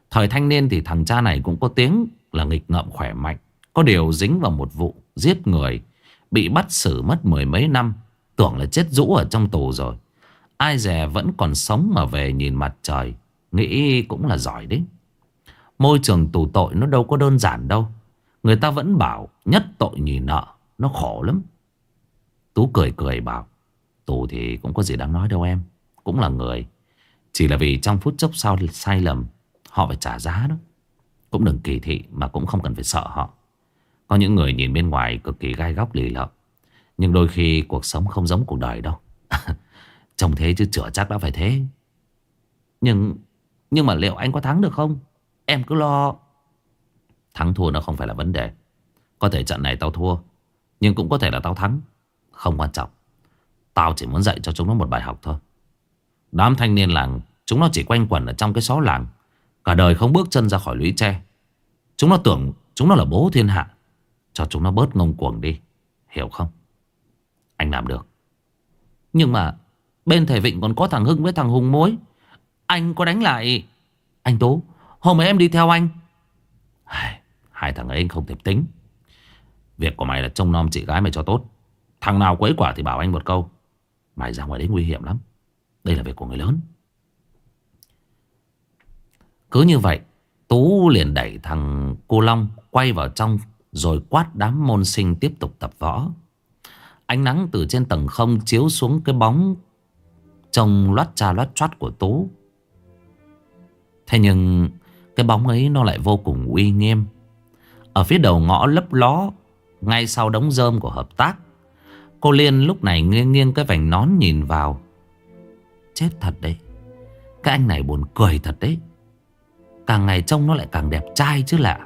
Thời thanh niên thì thằng cha này cũng có tiếng là nghịch ngợm khỏe mạnh. Có điều dính vào một vụ giết người, bị bắt xử mất mười mấy năm. Tưởng là chết rũ ở trong tù rồi. Ai dè vẫn còn sống mà về nhìn mặt trời. Nghĩ cũng là giỏi đấy. Môi trường tù tội nó đâu có đơn giản đâu. Người ta vẫn bảo nhất tội nhì nợ. Nó khổ lắm. Tú cười cười bảo, tù thì cũng có gì đáng nói đâu em. Cũng là người. Chỉ là vì trong phút chốc sau sai lầm, họ phải trả giá đó. Cũng đừng kỳ thị mà cũng không cần phải sợ họ. Có những người nhìn bên ngoài cực kỳ gai góc lì lợm, nhưng đôi khi cuộc sống không giống cuộc đời đâu. Trông thế chứ chữa chắc đã phải thế. Nhưng Nhưng mà liệu anh có thắng được không? Em cứ lo. Thắng thua nó không phải là vấn đề. Có thể trận này tao thua, nhưng cũng có thể là tao thắng. Không quan trọng. Tao chỉ muốn dạy cho chúng nó một bài học thôi. Đám thanh niên làng, chúng nó chỉ quanh quẩn ở trong cái xó làng, cả đời không bước chân ra khỏi lũy tre. Chúng nó tưởng chúng nó là bố thiên hạ. Cho chúng nó bớt ngông cuồng đi. Hiểu không? Anh làm được. Nhưng mà bên thầy Vịnh còn có thằng Hưng với thằng Hùng Mối. Anh có đánh lại. Anh Tú, hôm ấy em đi theo anh. Hai thằng ấy anh không thể tính. Việc của mày là trông nom chị gái mày cho tốt. Thằng nào quấy quả thì bảo anh một câu. Mày ra ngoài đấy nguy hiểm lắm. Đây là việc của người lớn. Cứ như vậy, Tú liền đẩy thằng cô Long quay vào trong, rồi quát đám môn sinh tiếp tục tập võ. Ánh nắng từ trên tầng không chiếu xuống cái bóng trông loắt cha loắt choắt của Tú. Thế nhưng cái bóng ấy nó lại vô cùng uy nghiêm. Ở phía đầu ngõ lấp ló, ngay sau đống rơm của hợp tác, cô Liên lúc này nghiêng nghiêng cái vành nón nhìn vào. Chết thật đấy. Cái anh này buồn cười thật đấy. Càng ngày trông nó lại càng đẹp trai chứ lạ.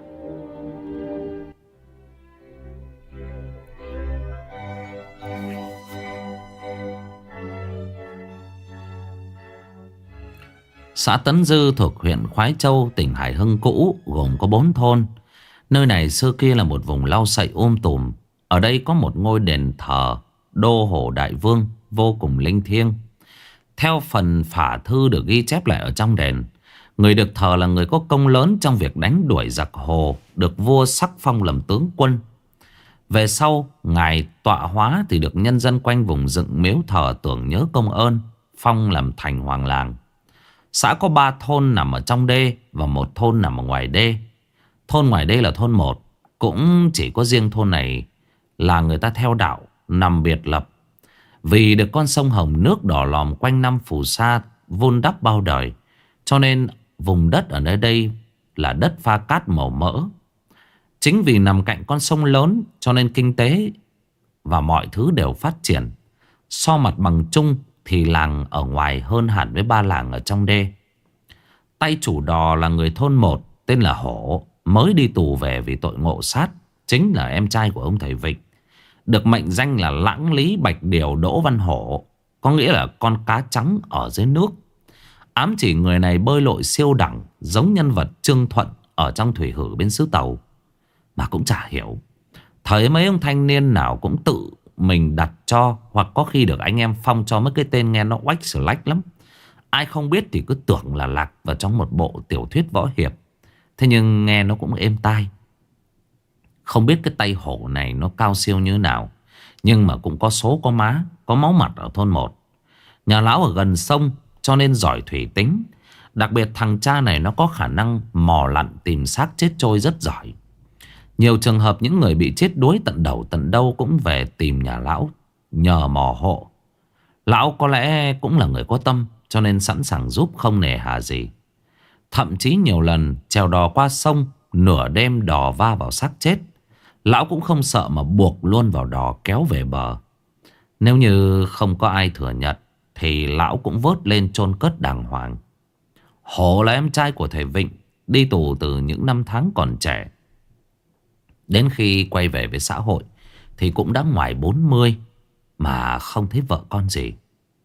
Xã Tấn Dư thuộc huyện Khoái Châu, tỉnh Hải Hưng cũ, gồm có bốn thôn. Nơi này xưa kia là một vùng lau sậy um tùm. Ở đây có một ngôi đền thờ Đô Hồ Đại Vương vô cùng linh thiêng. Theo phần phả thư được ghi chép lại ở trong đền, người được thờ là người có công lớn trong việc đánh đuổi giặc Hồ, được vua sắc phong làm tướng quân. Về sau, ngài tọa hóa thì được nhân dân quanh vùng dựng miếu thờ tưởng nhớ công ơn, phong làm thành hoàng làng. Xã có ba thôn nằm ở trong đê và một thôn nằm ở ngoài đê. Thôn ngoài đê là thôn một. Cũng chỉ có riêng thôn này là người ta theo đạo, nằm biệt lập. Vì được con sông Hồng nước đỏ lòm quanh năm phù sa vun đắp bao đời, cho nên vùng đất ở nơi đây là đất pha cát màu mỡ. Chính vì nằm cạnh con sông lớn cho nên kinh tế và mọi thứ đều phát triển. So mặt bằng chung thì làng ở ngoài hơn hẳn với ba làng ở trong đê. Tay chủ đò là người thôn một, tên là Hổ, mới đi tù về vì tội ngộ sát. Chính là em trai của ông thầy Vịnh, được mệnh danh là Lãng Lý Bạch Điều Đỗ Văn Hổ, có nghĩa là con cá trắng ở dưới nước. Ám chỉ người này bơi lội siêu đẳng, giống nhân vật Trương Thuận ở trong Thủy Hử bên xứ Tàu. Mà cũng chả hiểu thời mấy ông thanh niên nào cũng tự mình đặt cho, hoặc có khi được anh em phong cho mấy cái tên nghe nó oách sờ lách lắm. Ai không biết thì cứ tưởng là lạc vào trong một bộ tiểu thuyết võ hiệp. Thế nhưng nghe nó cũng êm tai. Không biết cái tay Hổ này nó cao siêu như nào, nhưng mà cũng có số có má, có máu mặt ở thôn một. Nhà lão ở gần sông cho nên giỏi thủy tính. Đặc biệt thằng cha này nó có khả năng mò lặn tìm xác chết trôi rất giỏi. Nhiều trường hợp những người bị chết đuối tận đầu tận đâu cũng về tìm nhà lão nhờ mò hộ. Lão có lẽ cũng là người có tâm, cho nên sẵn sàng giúp không nề hà gì. Thậm chí nhiều lần chèo đò qua sông, nửa đêm đò va vào xác chết, lão cũng không sợ mà buộc luôn vào đò kéo về bờ. Nếu như không có ai thừa nhận thì lão cũng vớt lên chôn cất đàng hoàng. Hổ là em trai của thầy Vịnh, đi tù từ những năm tháng còn trẻ. Đến khi quay về với xã hội thì cũng đã ngoài bốn mươi mà không thấy vợ con gì.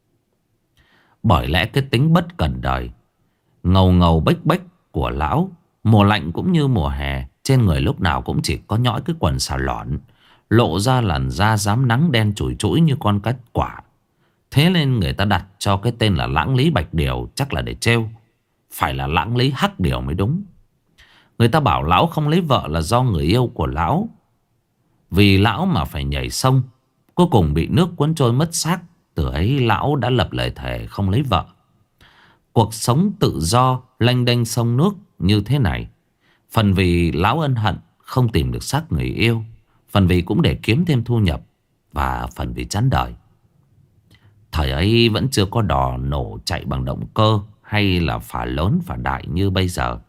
Bởi lẽ cái tính bất cần đời, ngầu ngầu bếch bếch của lão, mùa lạnh cũng như mùa hè, trên người lúc nào cũng chỉ có nhõi cái quần xà lỏn, lộ ra làn da rám nắng đen chùi chũi như con cá quả. Thế nên người ta đặt cho cái tên là Lãng Lý Bạch Điều, chắc là để trêu. phải là lãng lấy hắc điều mới đúng. Người ta bảo lão không lấy vợ là do người yêu của lão. Vì lão mà phải nhảy sông, cuối cùng bị nước cuốn trôi mất xác. Từ ấy lão đã lập lời thề không lấy vợ. Cuộc sống tự do lênh đênh sông nước như thế này, phần vì lão ân hận không tìm được xác người yêu, phần vì cũng để kiếm thêm thu nhập, và phần vì chán đời. Thời ấy vẫn chưa có đò nổ chạy bằng động cơ hay là phà lớn phà đại như bây giờ.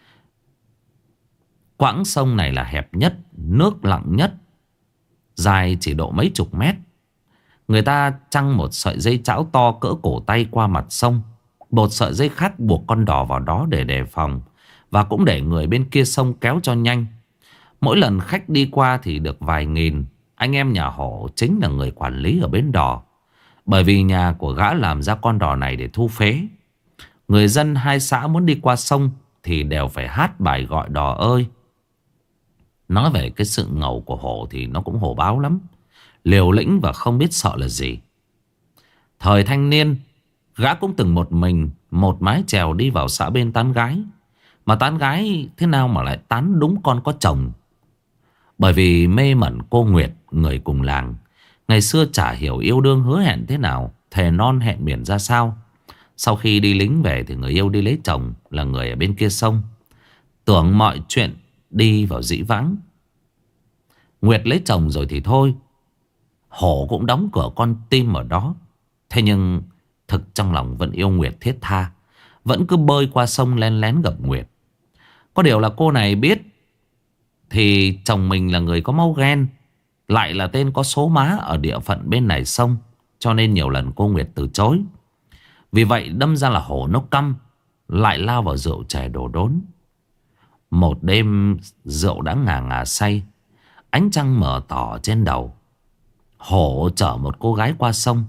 Quãng sông này là hẹp nhất, nước lặng nhất, dài chỉ độ mấy chục mét. Người ta trăng một sợi dây chảo to cỡ cổ tay qua mặt sông, một sợi dây khác buộc con đò vào đó để đề phòng, và cũng để người bên kia sông kéo cho nhanh. Mỗi lần khách đi qua thì được vài nghìn. Anh em nhà Hổ chính là người quản lý ở bến đò, bởi vì nhà của gã làm ra con đò này để thu phế. Người dân hai xã muốn đi qua sông thì đều phải hát bài gọi đò ơi. Nói về cái sự ngầu của Hổ thì nó cũng hổ báo lắm, liều lĩnh và không biết sợ là gì. Thời thanh niên, gã cũng từng một mình một mái chèo đi vào xã bên tán gái. Mà tán gái thế nào mà lại tán đúng con có chồng. Bởi vì mê mẩn cô Nguyệt, người cùng làng. Ngày xưa chả hiểu yêu đương hứa hẹn thế nào, thề non hẹn biển ra sao. Sau khi đi lính về thì người yêu đi lấy chồng là người ở bên kia sông. Tưởng mọi chuyện đi vào dĩ vãng. Nguyệt lấy chồng rồi thì thôi, Hổ cũng đóng cửa con tim ở đó. Thế nhưng thực trong lòng vẫn yêu Nguyệt thiết tha, vẫn cứ bơi qua sông len lén gặp Nguyệt. Có điều là cô này biết thì chồng mình là người có máu ghen, lại là tên có số má ở địa phận bên này sông, cho nên nhiều lần cô Nguyệt từ chối. Vì vậy đâm ra là Hổ nó căm, lại lao vào rượu chè đổ đốn. Một đêm rượu đã ngà ngà say, ánh trăng mờ tỏ trên đầu. Hổ chở một cô gái qua sông.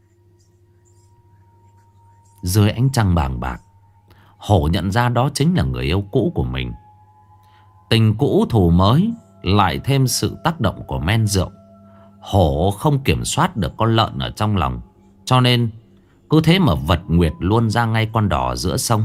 Dưới ánh trăng bàng bạc, Hổ nhận ra đó chính là người yêu cũ của mình. Tình cũ thù mới, lại thêm sự tác động của men rượu. Hổ không kiểm soát được con lợn ở trong lòng, cho nên cứ thế mà vật Nguyệt luôn ra ngay con đò giữa sông.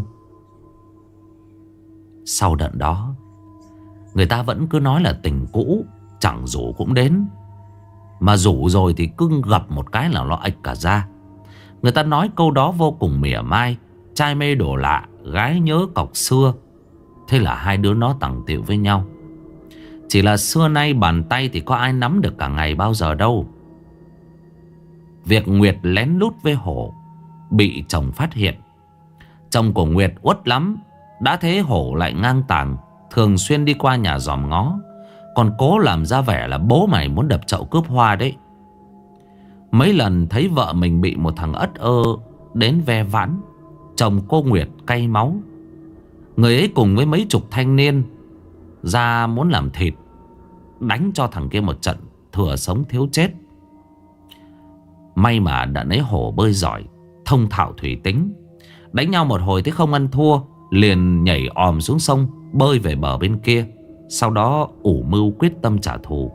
Sau đợt đó, người ta vẫn cứ nói là tình cũ chẳng rủ cũng đến. Mà rủ rồi thì cứ gặp một cái là nó ạch cả ra. Người ta nói câu đó vô cùng mỉa mai. Trai mê đồ lạ, gái nhớ cọc xưa. Thế là hai đứa nó tằng tiệu với nhau. Chỉ là xưa nay bàn tay thì có ai nắm được cả ngày bao giờ đâu. Việc Nguyệt lén lút với Hổ bị chồng phát hiện. Chồng của Nguyệt uất lắm. Đã thế Hổ lại ngang tàng, thường xuyên đi qua nhà dòm ngó, còn cố làm ra vẻ là bố mày muốn đập chậu cướp hoa đấy. Mấy lần thấy vợ mình bị một thằng ất ơ đến ve vãn, chồng cô Nguyệt cay máu. Người ấy cùng với mấy chục thanh niên ra muốn làm thịt, đánh cho thằng kia một trận thừa sống thiếu chết. May mà đợt ấy Hổ bơi giỏi, thông thạo thủy tính. Đánh nhau một hồi thấy không ăn thua, liền nhảy òm xuống sông, bơi về bờ bên kia. Sau đó ủ mưu quyết tâm trả thù.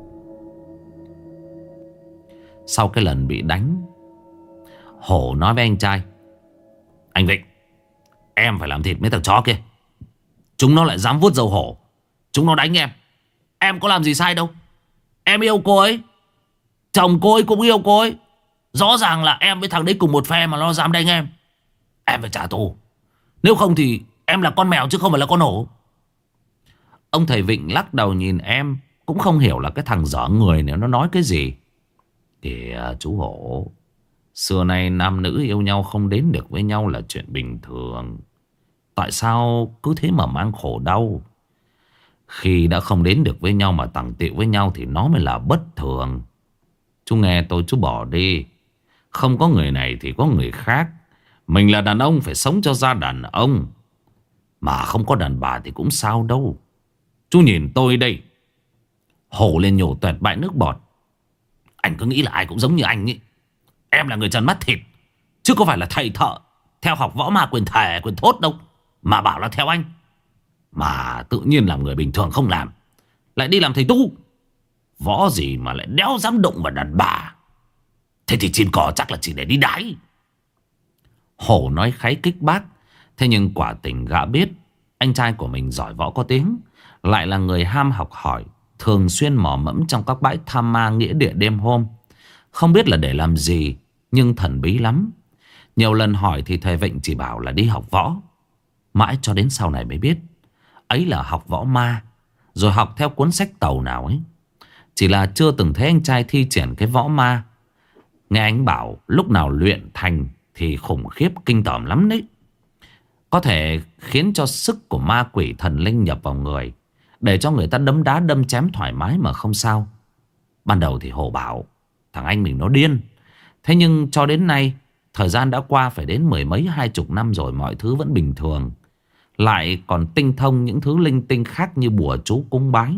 Sau cái lần bị đánh, Hổ nói với anh trai: "Anh Vịnh, em phải làm thịt mấy thằng chó kia. Chúng nó lại dám vuốt dầu hổ. Chúng nó đánh em, em có làm gì sai đâu. Em yêu cô ấy, chồng cô ấy cũng yêu cô ấy. Rõ ràng là em với thằng đấy cùng một phe mà nó dám đánh em. Em phải trả thù. Nếu không thì em là con mèo chứ không phải là con hổ." Ông thầy Vịnh lắc đầu nhìn em, cũng không hiểu là cái thằng dở người này nó nói cái gì. "Kìa chú Hổ, xưa nay nam nữ yêu nhau không đến được với nhau là chuyện bình thường. Tại sao cứ thế mà mang khổ đau? Khi đã không đến được với nhau mà tằng tiệu với nhau thì nó mới là bất thường. Chú nghe tôi, chú bỏ đi. Không có người này thì có người khác. Mình là đàn ông phải sống cho ra đàn ông. Mà không có đàn bà thì cũng sao đâu. Chú nhìn tôi đây." Hổ lên nhổ toẹt bãi nước bọt. "Anh cứ nghĩ là ai cũng giống như anh ấy. Em là người trần mắt thịt, chứ có phải là thầy thợ theo học võ ma quyền thể quyền thốt đâu mà bảo là theo anh. Mà tự nhiên làm người bình thường không làm, lại đi làm thầy tu. Võ gì mà lại đéo dám động vào đàn bà. Thế thì chim cò chắc là chỉ để đi đái." Hổ nói kháy kích bác. Thế nhưng quả tình gã biết anh trai của mình giỏi võ có tiếng, lại là người ham học hỏi, thường xuyên mò mẫm trong các bãi tham ma nghĩa địa đêm hôm. Không biết là để làm gì, nhưng thần bí lắm. Nhiều lần hỏi thì thầy Vịnh chỉ bảo là đi học võ. Mãi cho đến sau này mới biết ấy là học võ ma, rồi học theo cuốn sách tàu nào ấy. Chỉ là chưa từng thấy anh trai thi triển cái võ ma. Nghe anh bảo lúc nào luyện thành thì khủng khiếp kinh tởm lắm đấy. Có thể khiến cho sức của ma quỷ thần linh nhập vào người, để cho người ta đấm đá đâm chém thoải mái mà không sao. Ban đầu thì Hồ bảo thằng anh mình nó điên. Thế nhưng cho đến nay, thời gian đã qua phải đến mười mấy hai chục năm rồi, mọi thứ vẫn bình thường. Lại còn tinh thông những thứ linh tinh khác như bùa chú cúng bái.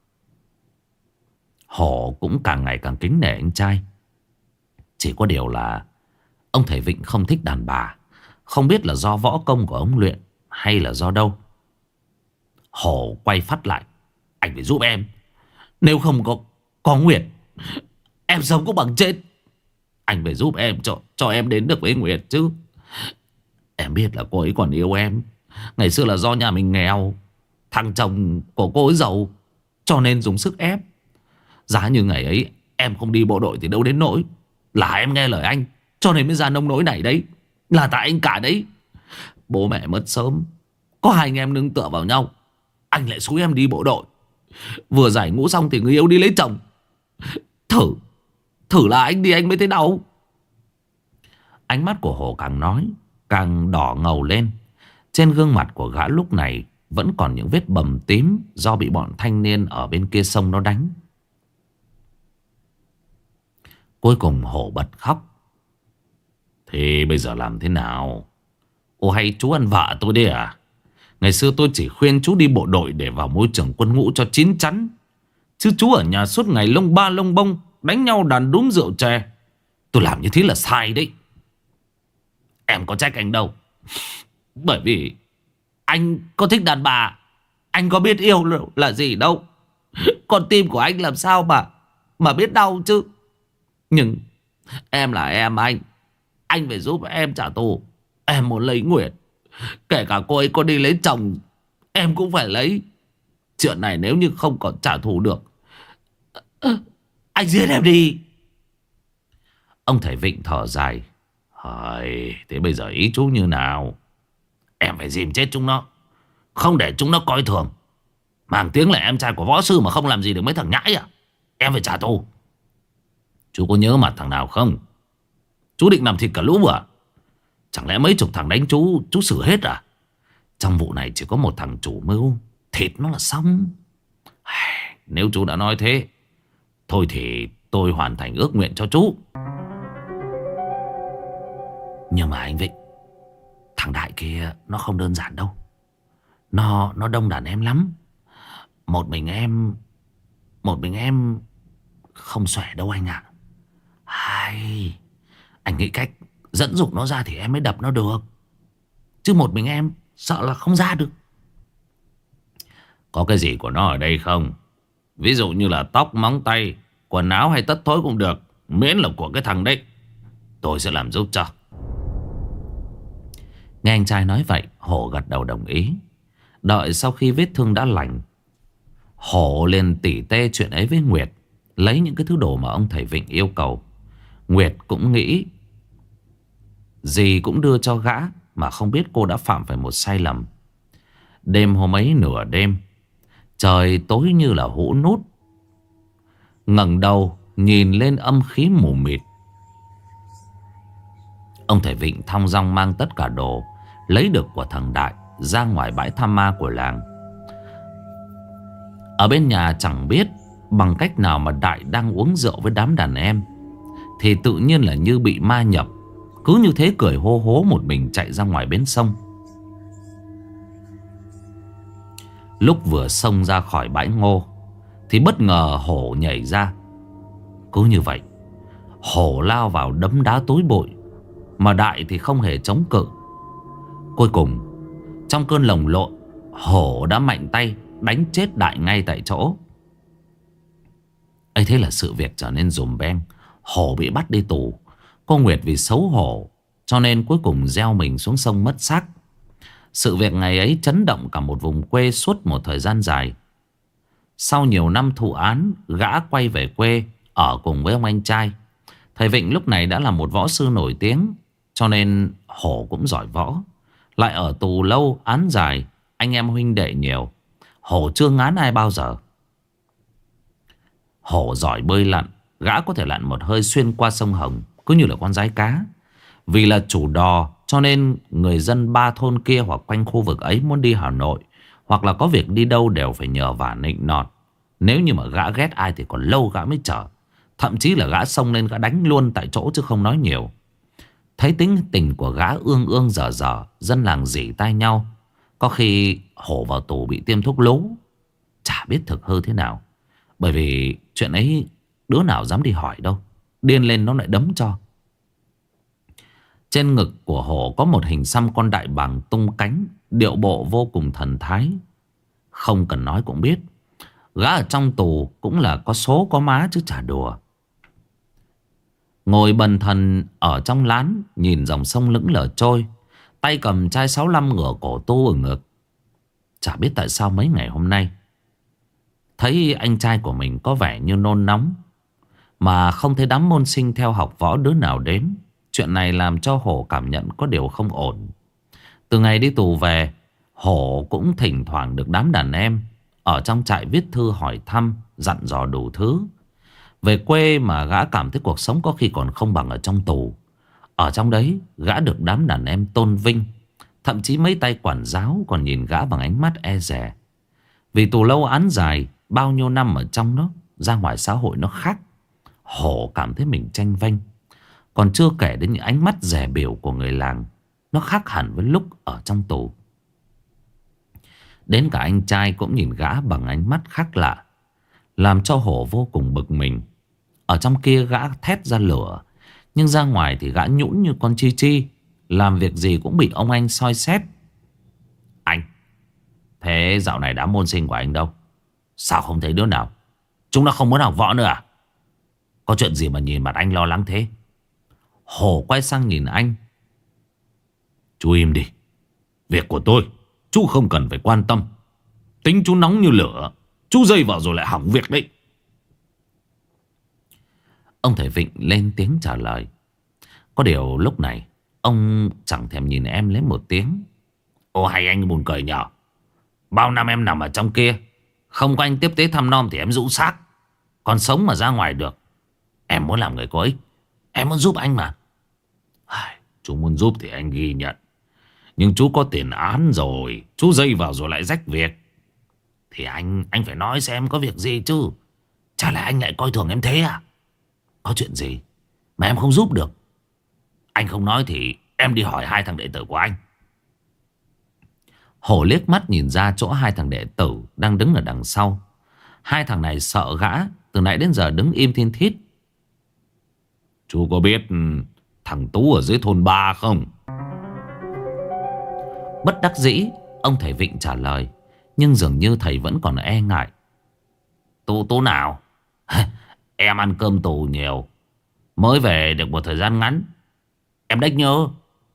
Hổ cũng càng ngày càng kính nể anh trai. Chỉ có điều là ông thầy Vịnh không thích đàn bà. Không biết là do võ công của ông luyện hay là do đâu. Hổ quay phát lại: anh phải giúp em. Nếu không có có Nguyệt, em sống cũng bằng chết. Anh phải giúp em cho, cho em đến được với Nguyệt chứ. Em biết là cô ấy còn yêu em. Ngày xưa là do nhà mình nghèo, thằng chồng của cô ấy giàu, cho nên dùng sức ép. Giá như ngày ấy em không đi bộ đội thì đâu đến nỗi. Là em nghe lời anh, cho nên mới ra nông nỗi này đấy. Là tại anh cả đấy. Bố mẹ mất sớm, có hai anh em nương tựa vào nhau, anh lại xúi em đi bộ đội. Vừa giải ngũ xong thì người yêu đi lấy chồng. Thử Thử là anh đi anh mới thấy đau. Ánh mắt của Hổ càng nói càng đỏ ngầu lên. Trên gương mặt của gã lúc này vẫn còn những vết bầm tím, do bị bọn thanh niên ở bên kia sông nó đánh. Cuối cùng Hổ bật khóc. Thì bây giờ làm thế nào? Ô hay chú ăn vạ tôi đấy à? Ngày xưa tôi chỉ khuyên chú đi bộ đội để vào môi trường quân ngũ cho chín chắn. Chứ chú ở nhà suốt ngày lông ba lông bông, đánh nhau đàn đúm rượu chè. Tôi làm như thế là sai đấy. Em có trách anh đâu. Bởi vì anh có thích đàn bà, anh có biết yêu là gì đâu. Con tim của anh làm sao mà Mà biết đau chứ. Nhưng em là em anh, anh phải giúp em trả thù. Em muốn lấy Nguyệt, kể cả cô ấy có đi lấy chồng, em cũng phải lấy. Chuyện này nếu như không còn trả thù được, anh giết em đi. Ông thầy Vịnh thở dài. Hời, thế bây giờ ý chú như nào? Em phải dìm chết chúng nó, không để chúng nó coi thường. Màng tiếng là em trai của võ sư mà không làm gì được mấy thằng nhãi à? Em phải trả thù. Chú có nhớ mặt thằng nào không? Chú định làm thịt cả lũ à? Chẳng lẽ mấy chục thằng đánh chú Chú xử hết à? Trong vụ này chỉ có một thằng chủ mưu, thịt nó là xong. Nếu chú đã nói thế, thôi thì tôi hoàn thành ước nguyện cho chú. Nhưng mà anh Vịnh, thằng Đại kia nó không đơn giản đâu. Nó nó đông đàn em lắm. Một mình em Một mình em không xòe đâu anh ạ. Hay, anh nghĩ cách dẫn dụ nó ra thì em mới đập nó được. Chứ một mình em sợ là không ra được. Có cái gì của nó ở đây không? Ví dụ như là tóc, móng tay, quần áo hay tất thối cũng được, miễn là của cái thằng đấy, tôi sẽ làm giúp cho. Nghe anh trai nói vậy, Hổ gật đầu đồng ý. Đợi sau khi vết thương đã lành, Hổ liền tỉ tê chuyện ấy với Nguyệt, lấy những cái thứ đồ mà ông thầy Vịnh yêu cầu. Nguyệt cũng nghĩ gì cũng đưa cho gã, mà không biết cô đã phạm phải một sai lầm. Đêm hôm ấy nửa đêm, trời tối như là hũ nút. Ngẩng đầu nhìn lên âm khí mù mịt. Ông thầy Vịnh thong dong mang tất cả đồ lấy được của thằng Đại ra ngoài bãi tham ma của làng. Ở bên nhà chẳng biết bằng cách nào mà Đại đang uống rượu với đám đàn em, thì tự nhiên là như bị ma nhập. Cứ như thế cười hô hố một mình chạy ra ngoài bến sông. Lúc vừa xông ra khỏi bãi ngô thì bất ngờ Hổ nhảy ra. Cứ như vậy, Hổ lao vào đấm đá tối bụi, mà Đại thì không hề chống cự. Cuối cùng, trong cơn lồng lộn, Hổ đã mạnh tay đánh chết Đại ngay tại chỗ. ấy thế là sự việc trở nên dùm beng. Hổ bị bắt đi tù. Cô Nguyệt vì xấu hổ cho nên cuối cùng gieo mình xuống sông mất xác. Sự việc ngày ấy chấn động cả một vùng quê suốt một thời gian dài. Sau nhiều năm thụ án, gã quay về quê ở cùng với ông anh trai. Thầy Vịnh lúc này đã là một võ sư nổi tiếng, cho nên Hổ cũng giỏi võ. Lại ở tù lâu, án dài, anh em huynh đệ nhiều. Hổ chưa ngán ai bao giờ. Hổ giỏi bơi lặn, gã có thể lặn một hơi xuyên qua sông Hồng, cứ như là con giái cá. Vì là chủ đò, cho nên người dân ba thôn kia hoặc quanh khu vực ấy muốn đi Hà Nội, hoặc là có việc đi đâu đều phải nhờ vả nịnh nọt. Nếu như mà gã ghét ai thì còn lâu gã mới chở. Thậm chí là gã xông lên gã đánh luôn tại chỗ chứ không nói nhiều. Thấy tính tình của gã ương ương dở dở, dân làng rỉ tai nhau. Có khi Hổ vào tù bị tiêm thuốc lú, chả biết thực hư thế nào. Bởi vì chuyện ấy đứa nào dám đi hỏi đâu. Điên lên nó lại đấm cho. Trên ngực của Hổ có một hình xăm con đại bàng tung cánh, điệu bộ vô cùng thần thái. Không cần nói cũng biết, gã ở trong tù cũng là có số có má chứ chả đùa. Ngồi bần thần ở trong lán, nhìn dòng sông lững lờ trôi, tay cầm chai sáu lăm ngửa cổ tu ở ngực. Chả biết tại sao mấy ngày hôm nay thấy anh trai của mình có vẻ như nôn nóng, mà không thấy đám môn sinh theo học võ đứa nào đến. Chuyện này làm cho Hổ cảm nhận có điều không ổn. Từ ngày đi tù về, Hổ cũng thỉnh thoảng được đám đàn em ở trong trại viết thư hỏi thăm, dặn dò đủ thứ. Về quê mà gã cảm thấy cuộc sống có khi còn không bằng ở trong tù. Ở trong đấy gã được đám đàn em tôn vinh. Thậm chí mấy tay quản giáo còn nhìn gã bằng ánh mắt e dè. Vì tù lâu án dài, bao nhiêu năm ở trong nó, ra ngoài xã hội nó khác. Hổ cảm thấy mình tranh vênh. Còn chưa kể đến những ánh mắt dè bỉu của người làng, nó khác hẳn với lúc ở trong tù. Đến cả anh trai cũng nhìn gã bằng ánh mắt khác lạ, làm cho Hổ vô cùng bực mình. Ở trong kia gã thét ra lửa, nhưng ra ngoài thì gã nhũn như con chi chi. Làm việc gì cũng bị ông anh soi xét. Anh, thế dạo này đám môn sinh của anh đâu? Sao không thấy đứa nào? Chúng nó không muốn học võ nữa à? Có chuyện gì mà nhìn mặt anh lo lắng thế? Hổ quay sang nhìn anh. Chú im đi, việc của tôi chú không cần phải quan tâm. Tính chú nóng như lửa, chú dây vào rồi lại hỏng việc đấy. Ông thầy Vịnh lên tiếng trả lời. Có điều lúc này ông chẳng thèm nhìn em lấy một tiếng. Ô hay anh buồn cười nhở. Bao năm em nằm ở trong kia, không có anh tiếp tế thăm nom thì em rũ xác. Còn sống mà ra ngoài được. Em muốn làm người có ích, em muốn giúp anh mà. Chú muốn giúp thì anh ghi nhận, nhưng chú có tiền án rồi, chú dây vào rồi lại rách việc, thì anh anh phải nói xem có việc gì chứ. Chả lẽ anh lại coi thường em thế à? Có chuyện gì mà em không giúp được? Anh không nói thì em đi hỏi hai thằng đệ tử của anh. Hổ liếc mắt nhìn ra chỗ hai thằng đệ tử đang đứng ở đằng sau. Hai thằng này sợ gã, từ nãy đến giờ đứng im thiên thít. Chú có biết thằng Tú ở dưới thôn ba không? Bất đắc dĩ ông thầy Vịnh trả lời, nhưng dường như thầy vẫn còn e ngại. Tú Tú nào? Em ăn cơm tù nhiều, mới về được một thời gian ngắn, em đếch nhớ.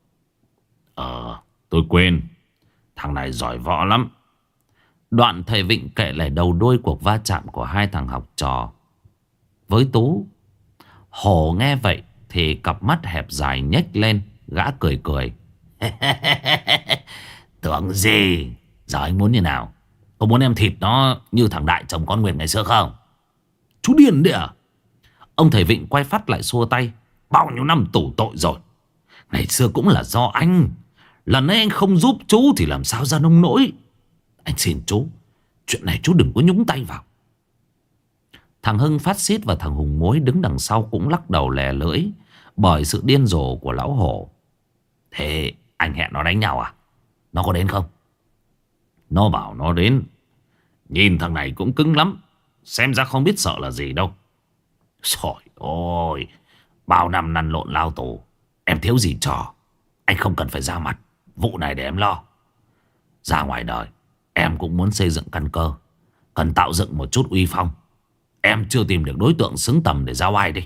Ờ tôi quên, thằng này giỏi võ lắm. Đoạn thầy Vịnh kể lại đầu đuôi cuộc va chạm của hai thằng học trò với Tú. Hổ nghe vậy thì cặp mắt hẹp dài nhếch lên. Gã cười cười. Tưởng gì? Giờ anh muốn như nào? Có muốn em thịt nó như thằng Đại chồng con Nguyệt ngày xưa không? Chú điên đấy à? Ông thầy Vịnh quay phát lại xua tay. Bao nhiêu năm tù tội rồi, ngày xưa cũng là do anh. Lần này anh không giúp chú thì làm sao ra nông nỗi. Anh xin chú, chuyện này chú đừng có nhúng tay vào. Thằng Hưng Phát Xít và thằng Hùng Mối đứng đằng sau cũng lắc đầu lè lưỡi bởi sự điên rồ của lão Hổ. Thế anh hẹn nó đánh nhau à? Nó có đến không? Nó bảo nó đến. Nhìn thằng này cũng cứng lắm, xem ra không biết sợ là gì đâu. Trời ơi, bao năm lăn lộn lao tù, em thiếu gì trò. Anh không cần phải ra mặt, vụ này để em lo. Ra ngoài đời em cũng muốn xây dựng căn cơ, cần tạo dựng một chút uy phong. Em chưa tìm được đối tượng xứng tầm để giao ai đi.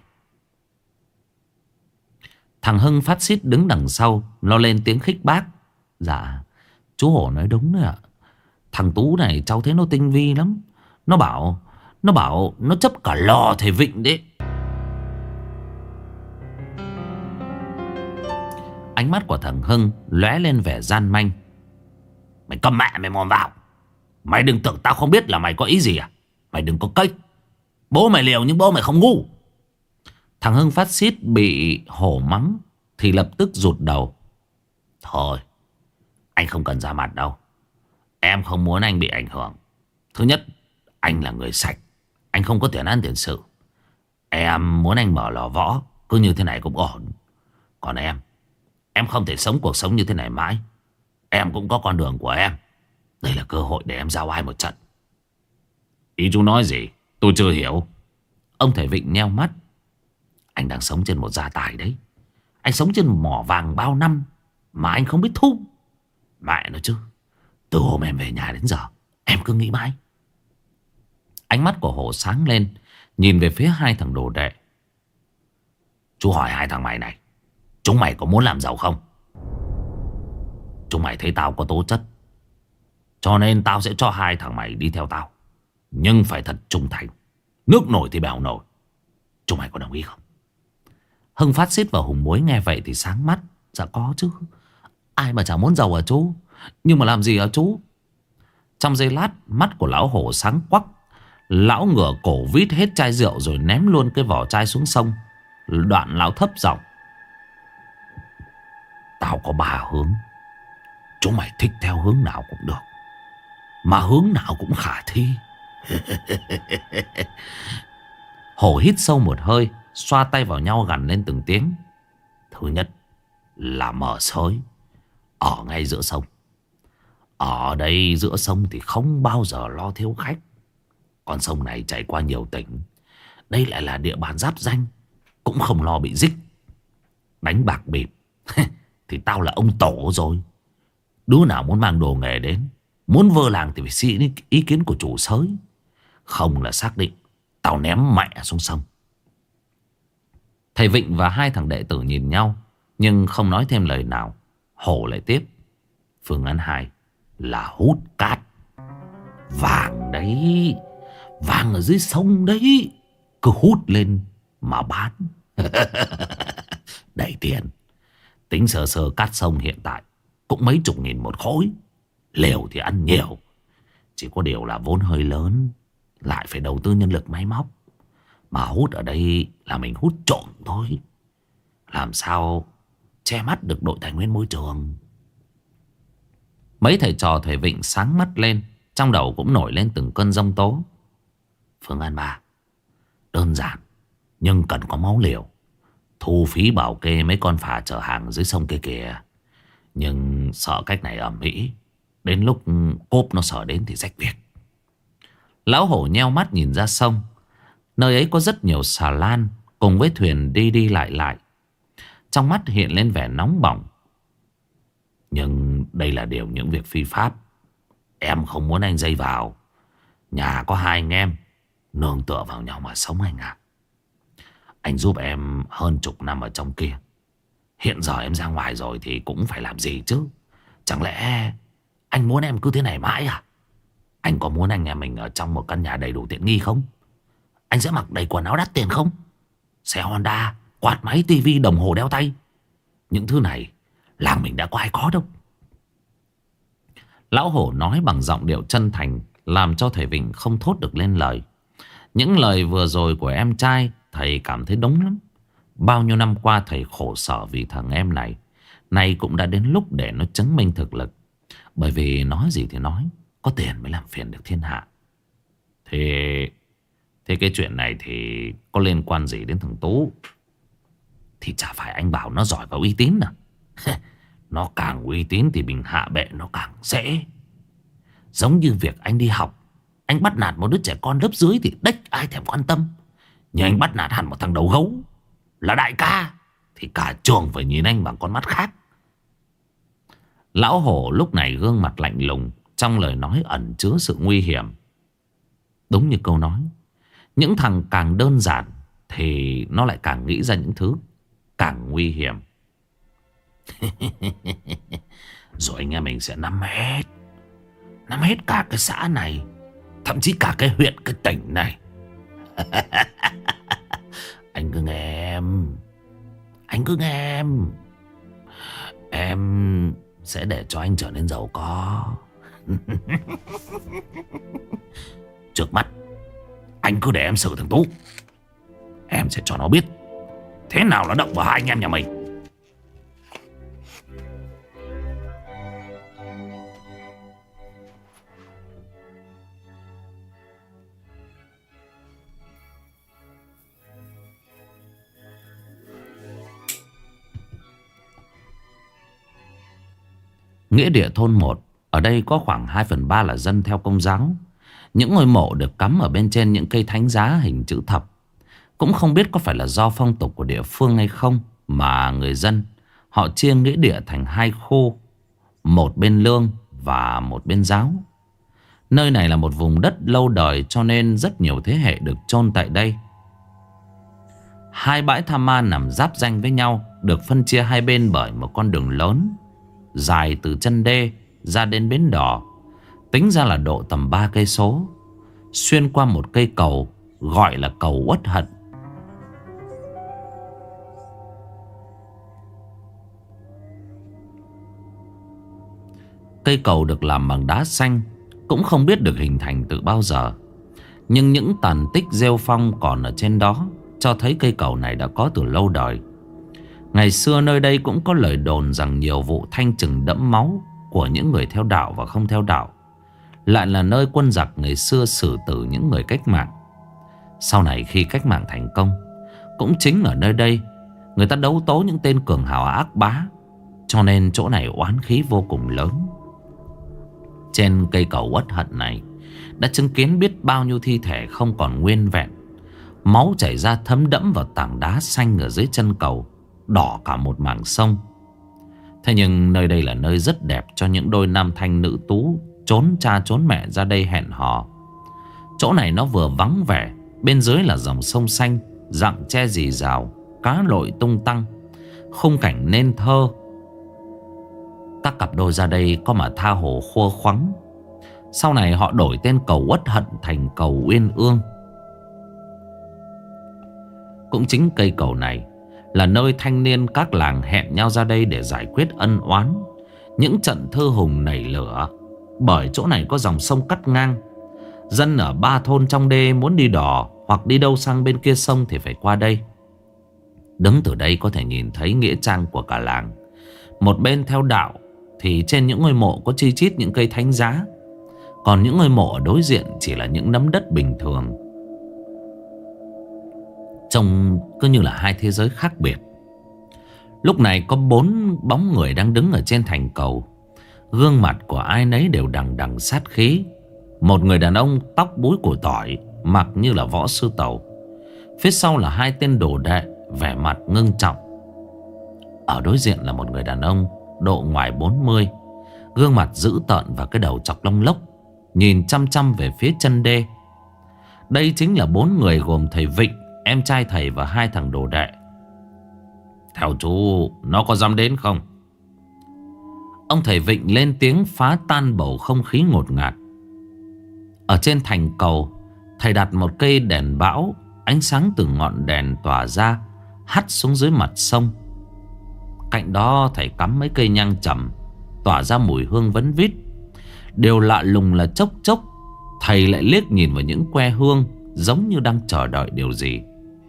Thằng Hưng Phát Xít đứng đằng sau, nó lên tiếng khích bác. Dạ Chú Hổ nói đúng đấy ạ. Thằng Tú này cháu thấy nó tinh vi lắm. Nó bảo Nó bảo nó chấp cả lò thầy Vịnh đấy. Ánh mắt của thằng Hưng lóe lên vẻ gian manh. Mày câm mẹ mày mồm vào. Mày đừng tưởng tao không biết là mày có ý gì à. Mày đừng có kếch. Bố mày liều nhưng bố mày không ngu. Thằng Hưng phát xít bị Hổ mắng thì lập tức rụt đầu. Thôi, anh không cần ra mặt đâu. Em không muốn anh bị ảnh hưởng. Thứ nhất, anh là người sạch. Anh không có tiền ăn tiền sự. Em muốn anh mở lò võ cứ như thế này cũng ổn. Còn em Em không thể sống cuộc sống như thế này mãi. Em cũng có con đường của em. Đây là cơ hội để em giao ai một trận. Ý chú nói gì tôi chưa hiểu. Ông thầy Vịnh nheo mắt. Anh đang sống trên một gia tài đấy. Anh sống trên mỏ vàng bao năm mà anh không biết thu. Mẹ nó chứ. Từ hôm em về nhà đến giờ em cứ nghĩ mãi. Ánh mắt của Hổ sáng lên, nhìn về phía hai thằng đồ đệ. Chú hỏi hai thằng mày này, chúng mày có muốn làm giàu không? Chúng mày thấy tao có tố chất, cho nên tao sẽ cho hai thằng mày đi theo tao. Nhưng phải thật trung thành. Nước nổi thì bèo nổi. Chúng mày có đồng ý không? Hưng phát xít và Hùng Muối nghe vậy thì sáng mắt. Dạ có chứ. Ai mà chẳng muốn giàu hả chú? Nhưng mà làm gì hả chú? Trong giây lát, mắt của lão Hổ sáng quắc. Lão ngửa cổ vít hết chai rượu rồi ném luôn cái vỏ chai xuống sông. Đoạn lão thấp giọng. Tao có ba hướng. Chúng mày thích theo hướng nào cũng được, mà hướng nào cũng khả thi. Hổ hít sâu một hơi, xoa tay vào nhau gằn lên từng tiếng. Thứ nhất là mở sới ở ngay giữa sông. Ở đây giữa sông thì không bao giờ lo thiếu khách. Con sông này chảy qua nhiều tỉnh. Đây lại là địa bàn giáp ranh, cũng không lo bị rích. Đánh bạc bịp thì tao là ông tổ rồi. Đứa nào muốn mang đồ nghề đến, muốn vơ làng thì phải xin ý kiến của chủ sới. Không là xác định tao ném mẹ xuống sông. Thầy Vịnh và hai thằng đệ tử nhìn nhau, nhưng không nói thêm lời nào. Hổ lại tiếp. Phương án hai là hút cát. Vàng đấy, vàng ở dưới sông đấy, cứ hút lên mà bán. Đầy tiền. Tính sờ sờ cát sông hiện tại cũng mấy chục nghìn một khối. Liều thì ăn nhiều, chỉ có điều là vốn hơi lớn, lại phải đầu tư nhân lực máy móc. Mà hút ở đây là mình hút trộm thôi, làm sao che mắt được đội tài nguyên môi trường. Mấy thầy trò thầy Vịnh sáng mắt lên, trong đầu cũng nổi lên từng cơn giông tố. Phương án ba đơn giản nhưng cần có máu liều. Thu phí bảo kê mấy con phà chở hàng dưới sông kia kìa. Nhưng sợ cách này ầm ĩ, đến lúc cốp nó sợ đến thì rách việc. Lão Hổ nheo mắt nhìn ra sông. Nơi ấy có rất nhiều xà lan cùng với thuyền đi đi lại lại. Trong mắt hiện lên vẻ nóng bỏng. Nhưng đây là điều những việc phi pháp. Em không muốn anh dây vào. Nhà có hai anh em, nương tựa vào nhau mà sống anh ạ. Anh giúp em hơn chục năm ở trong kia. Hiện giờ em ra ngoài rồi thì cũng phải làm gì chứ? Chẳng lẽ anh muốn em cứ thế này mãi à? Anh có muốn anh em mình ở trong một căn nhà đầy đủ tiện nghi không? Anh sẽ mặc đầy quần áo đắt tiền không? Xe Honda, quạt máy, tivi, đồng hồ đeo tay. Những thứ này làng mình đã có ai có đâu. Lão Hổ nói bằng giọng điệu chân thành, làm cho thầy Vịnh không thốt được lên lời. Những lời vừa rồi của em trai thầy cảm thấy đúng lắm. Bao nhiêu năm qua thầy khổ sở vì thằng em này. Nay cũng đã đến lúc để nó chứng minh thực lực. Bởi vì nói gì thì nói, có tiền mới làm phiền được thiên hạ. Thế Thế cái chuyện này thì có liên quan gì đến thằng Tú? Thì chả phải anh bảo nó giỏi và uy tín à? Nó càng uy tín thì mình hạ bệ nó càng dễ. Giống như việc anh đi học, anh bắt nạt một đứa trẻ con lớp dưới thì đếch ai thèm quan tâm. Nhưng anh bắt nạt hẳn một thằng đầu gấu là đại ca thì cả trường phải nhìn anh bằng con mắt khác. Lão Hổ lúc này gương mặt lạnh lùng, trong lời nói ẩn chứa sự nguy hiểm. Đúng như câu nói, những thằng càng đơn giản thì nó lại càng nghĩ ra những thứ càng nguy hiểm. Rồi anh em mình sẽ nắm hết. Nắm hết cả cái xã này, thậm chí cả cái huyện, cái tỉnh này. Anh cứ nghe em. Anh cứ nghe em. Em sẽ để cho anh trở nên giàu có. Trước mắt anh cứ để em xử thằng Tú. Em sẽ cho nó biết thế nào nó động vào hai anh em nhà mình. Nghĩa địa thôn một ở đây có khoảng hai phần ba là dân theo Công giáo. Những ngôi mộ được cắm ở bên trên những cây thánh giá hình chữ thập. Cũng không biết có phải là do phong tục của địa phương hay không mà người dân họ chia nghĩa địa thành hai khu, một bên lương và một bên giáo. Nơi này là một vùng đất lâu đời cho nên rất nhiều thế hệ được chôn tại đây. Hai bãi tha ma nằm giáp ranh với nhau, được phân chia hai bên bởi một con đường lớn dài từ chân đê ra đến bến đò, tính ra là độ tầm ba cây số, xuyên qua một cây cầu gọi là cầu Uất Hận. Cây cầu được làm bằng đá xanh, cũng không biết được hình thành từ bao giờ, nhưng những tàn tích rêu phong còn ở trên đó cho thấy cây cầu này đã có từ lâu đời. Ngày xưa nơi đây cũng có lời đồn rằng nhiều vụ thanh trừng đẫm máu của những người theo đạo và không theo đạo, lại là nơi quân giặc ngày xưa xử tử những người cách mạng. Sau này khi cách mạng thành công, cũng chính ở nơi đây người ta đấu tố những tên cường hào ác bá, cho nên chỗ này oán khí vô cùng lớn. Trên cây cầu Uất Hận này đã chứng kiến biết bao nhiêu thi thể không còn nguyên vẹn. Máu chảy ra thấm đẫm vào tảng đá xanh ở dưới chân cầu, đỏ cả một mảng sông. Thế nhưng nơi đây là nơi rất đẹp cho những đôi nam thanh nữ tú trốn cha trốn mẹ ra đây hẹn hò. Chỗ này nó vừa vắng vẻ, bên dưới là dòng sông xanh rặng tre rì rào, cá lội tung tăng, khung cảnh nên thơ. Các cặp đôi ra đây có mà tha hồ khua khoắng. Sau này họ đổi tên cầu Uất Hận thành cầu Uyên Ương. Cũng chính cây cầu này là nơi thanh niên các làng hẹn nhau ra đây để giải quyết ân oán, những trận thơ hùng nảy lửa. Bởi chỗ này có dòng sông cắt ngang, dân ở ba thôn trong đê muốn đi đò hoặc đi đâu sang bên kia sông thì phải qua đây. Đứng từ đây có thể nhìn thấy nghĩa trang của cả làng. Một bên theo đạo thì trên những ngôi mộ có chi chít những cây thánh giá, còn những ngôi mộ ở đối diện chỉ là những nấm đất bình thường. Trông cứ như là hai thế giới khác biệt. Lúc này có bốn bóng người đang đứng ở trên thành cầu. Gương mặt của ai nấy đều đằng đằng sát khí. Một người đàn ông tóc búi củ tỏi, mặc như là võ sư tàu. Phía sau là hai tên đồ đệ, vẻ mặt ngưng trọng. Ở đối diện là một người đàn ông độ ngoài bốn mươi, gương mặt dữ tợn và cái đầu chọc lông lốc, nhìn chăm chăm về phía chân đê. Đây chính là bốn người gồm thầy Vịnh, em trai thầy và hai thằng đồ đệ. Theo chú, nó có dám đến không? Ông thầy Vịnh lên tiếng phá tan bầu không khí ngột ngạt. Ở trên thành cầu, thầy đặt một cây đèn bão. Ánh sáng từ ngọn đèn tỏa ra hắt xuống dưới mặt sông. Cạnh đó thầy cắm mấy cây nhang trầm, tỏa ra mùi hương vấn vít. Điều lạ lùng là chốc chốc thầy lại liếc nhìn vào những que hương, giống như đang chờ đợi điều gì.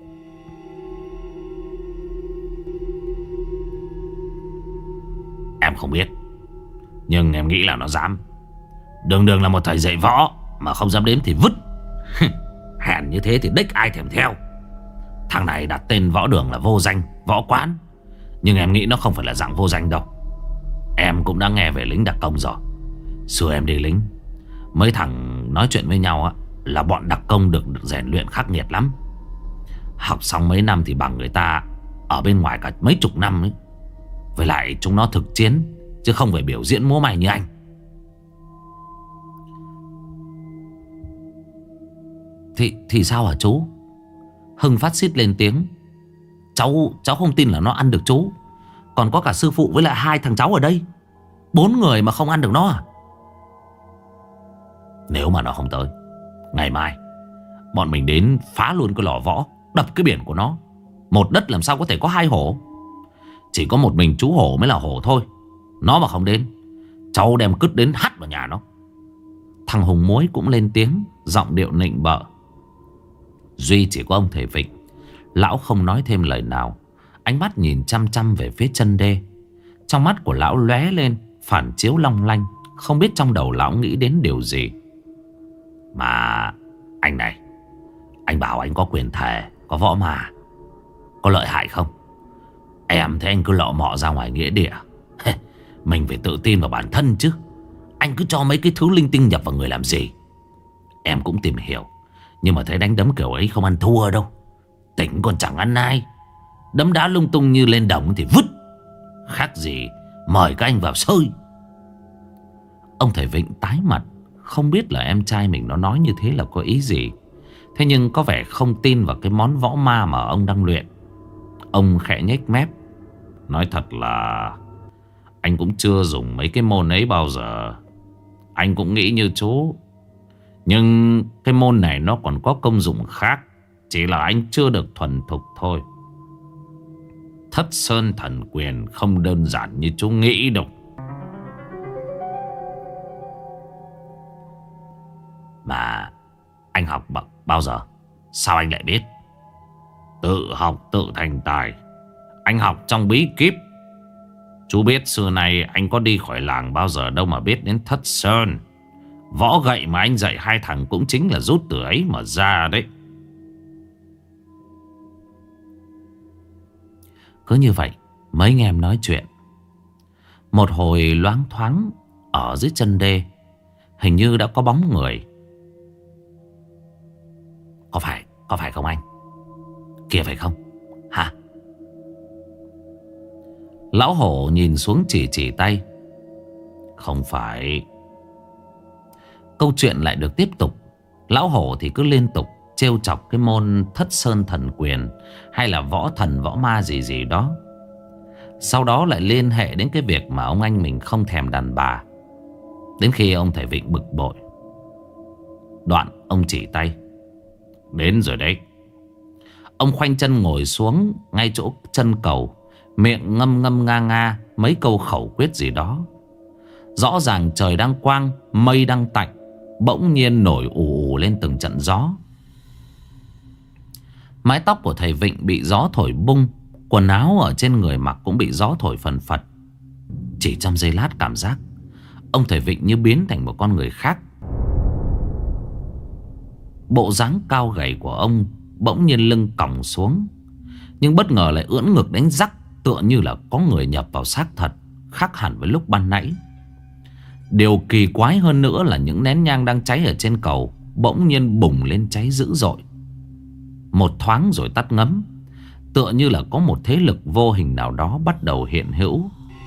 Em không biết, nhưng em nghĩ là nó dám. Đường đường là một thầy dạy võ mà không dám đến thì vứt. Hèn như thế thì đếch ai thèm theo. Thằng này đặt tên võ đường là vô danh, võ quán. Nhưng em nghĩ nó không phải là dạng vô danh đâu. Em cũng đã nghe về lính đặc công rồi. Xưa em đi lính, mấy thằng nói chuyện với nhau á, là bọn đặc công được rèn luyện khắc nghiệt lắm. Học xong mấy năm thì bằng người ta ở bên ngoài cả mấy chục năm ấy. Với lại chúng nó thực chiến, chứ không phải biểu diễn múa may như anh. Thì, thì sao hả chú? Hưng phát xít lên tiếng. Cháu, cháu không tin là nó ăn được chú. Còn có cả sư phụ với lại hai thằng cháu ở đây. Bốn người mà không ăn được nó à? Nếu mà nó không tới, ngày mai bọn mình đến phá luôn cái lò võ, đập cái biển của nó. Một đất làm sao có thể có hai hổ? Chỉ có một mình chú hổ mới là hổ thôi. Nó mà không đến, cháu đem cứt đến hắt vào nhà nó. Thằng Hùng Muối cũng lên tiếng, giọng điệu nịnh bợ. Duy chỉ có ông thầy Vịnh. Lão không nói thêm lời nào. Ánh mắt nhìn chăm chăm về phía chân đê. Trong mắt của lão lóe lên phản chiếu long lanh. Không biết trong đầu lão nghĩ đến điều gì. Mà anh này, anh bảo anh có quyền thề, có võ mà, có lợi hại không? Em thấy anh cứ lọ mọ ra ngoài nghĩa địa. Mình phải tự tin vào bản thân chứ. Anh cứ cho mấy cái thứ linh tinh nhập vào người làm gì? Em cũng tìm hiểu, nhưng mà thấy đánh đấm kiểu ấy không ăn thua đâu. Tỉnh còn chẳng ăn ai. Đấm đá lung tung như lên đồng thì vứt. Khác gì mời các anh vào sơi. Ông thầy Vịnh tái mặt, không biết là em trai mình nó nói như thế là có ý gì. Thế nhưng có vẻ không tin vào cái món võ ma mà ông đang luyện. Ông khẽ nhếch mép, nói thật là anh cũng chưa dùng mấy cái môn ấy bao giờ. Anh cũng nghĩ như chú, nhưng cái môn này nó còn có công dụng khác. Chỉ là anh chưa được thuần thục thôi. Thất Sơn Thần Quyền không đơn giản như chú nghĩ đâu. Mà anh học bao giờ? Sao anh lại biết? Tự học tự thành tài. Anh học trong bí kíp. Chú biết xưa nay anh có đi khỏi làng bao giờ đâu mà biết đến Thất Sơn. Võ gậy mà anh dạy hai thằng cũng chính là rút từ ấy mà ra đấy. Cứ như vậy mấy anh em nói chuyện. Một hồi loáng thoáng ở dưới chân đê, hình như đã có bóng người. Có phải, có phải không anh? Kìa phải không? Hả? Lão hổ nhìn xuống chỉ chỉ tay. Không phải. Câu chuyện lại được tiếp tục. Lão hổ thì cứ liên tục trêu chọc cái môn Thất Sơn Thần Quyền, hay là võ thần võ ma gì gì đó. Sau đó lại liên hệ đến cái việc mà ông anh mình không thèm đàn bà. Đến khi ông thầy Vịnh bực bội. Đoạn ông chỉ tay. Đến rồi đấy. Ông khoanh chân ngồi xuống ngay chỗ chân cầu, miệng ngâm ngâm nga nga mấy câu khẩu quyết gì đó. Rõ ràng trời đang quang, mây đang tạnh, bỗng nhiên nổi ù ù lên từng trận gió. Mái tóc của thầy Vịnh bị gió thổi bung, quần áo ở trên người mặc cũng bị gió thổi phần phật. Chỉ trong giây lát cảm giác ông thầy Vịnh như biến thành một con người khác. Bộ dáng cao gầy của ông bỗng nhiên lưng còng xuống, nhưng bất ngờ lại ưỡn ngực đánh rắc, tựa như là có người nhập vào xác thật, khác hẳn với lúc ban nãy. Điều kỳ quái hơn nữa là những nén nhang đang cháy ở trên cầu bỗng nhiên bùng lên cháy dữ dội. Một thoáng rồi tắt ngấm, tựa như là có một thế lực vô hình nào đó bắt đầu hiện hữu.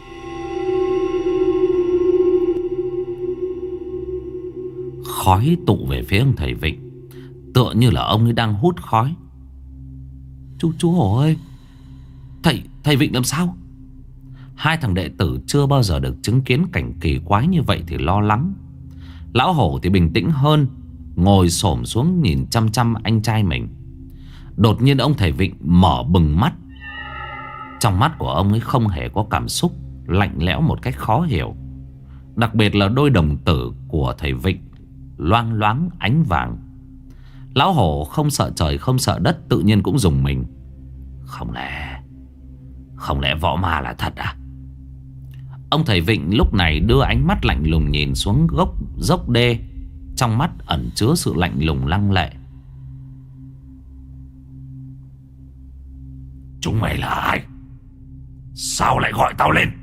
Khói tụ về phía ông thầy Vịnh, tựa như là ông ấy đang hút khói. Chú chú Hổ ơi, Thầy, thầy Vịnh làm sao? Hai thằng đệ tử chưa bao giờ được chứng kiến cảnh kỳ quái như vậy thì lo lắng. Lão Hổ thì bình tĩnh hơn, ngồi xổm xuống nhìn chăm chăm anh trai mình. Đột nhiên ông thầy Vịnh mở bừng mắt. Trong mắt của ông ấy không hề có cảm xúc, lạnh lẽo một cách khó hiểu. Đặc biệt là đôi đồng tử của thầy Vịnh loang loáng ánh vàng. Lão Hổ không sợ trời không sợ đất, tự nhiên cũng rùng mình. Không lẽ Không lẽ võ ma là thật à? Ông thầy Vịnh lúc này đưa ánh mắt lạnh lùng nhìn xuống gốc dốc đê, trong mắt ẩn chứa sự lạnh lùng lăng lệ. Chúng mày là ai? Sao lại gọi tao lên?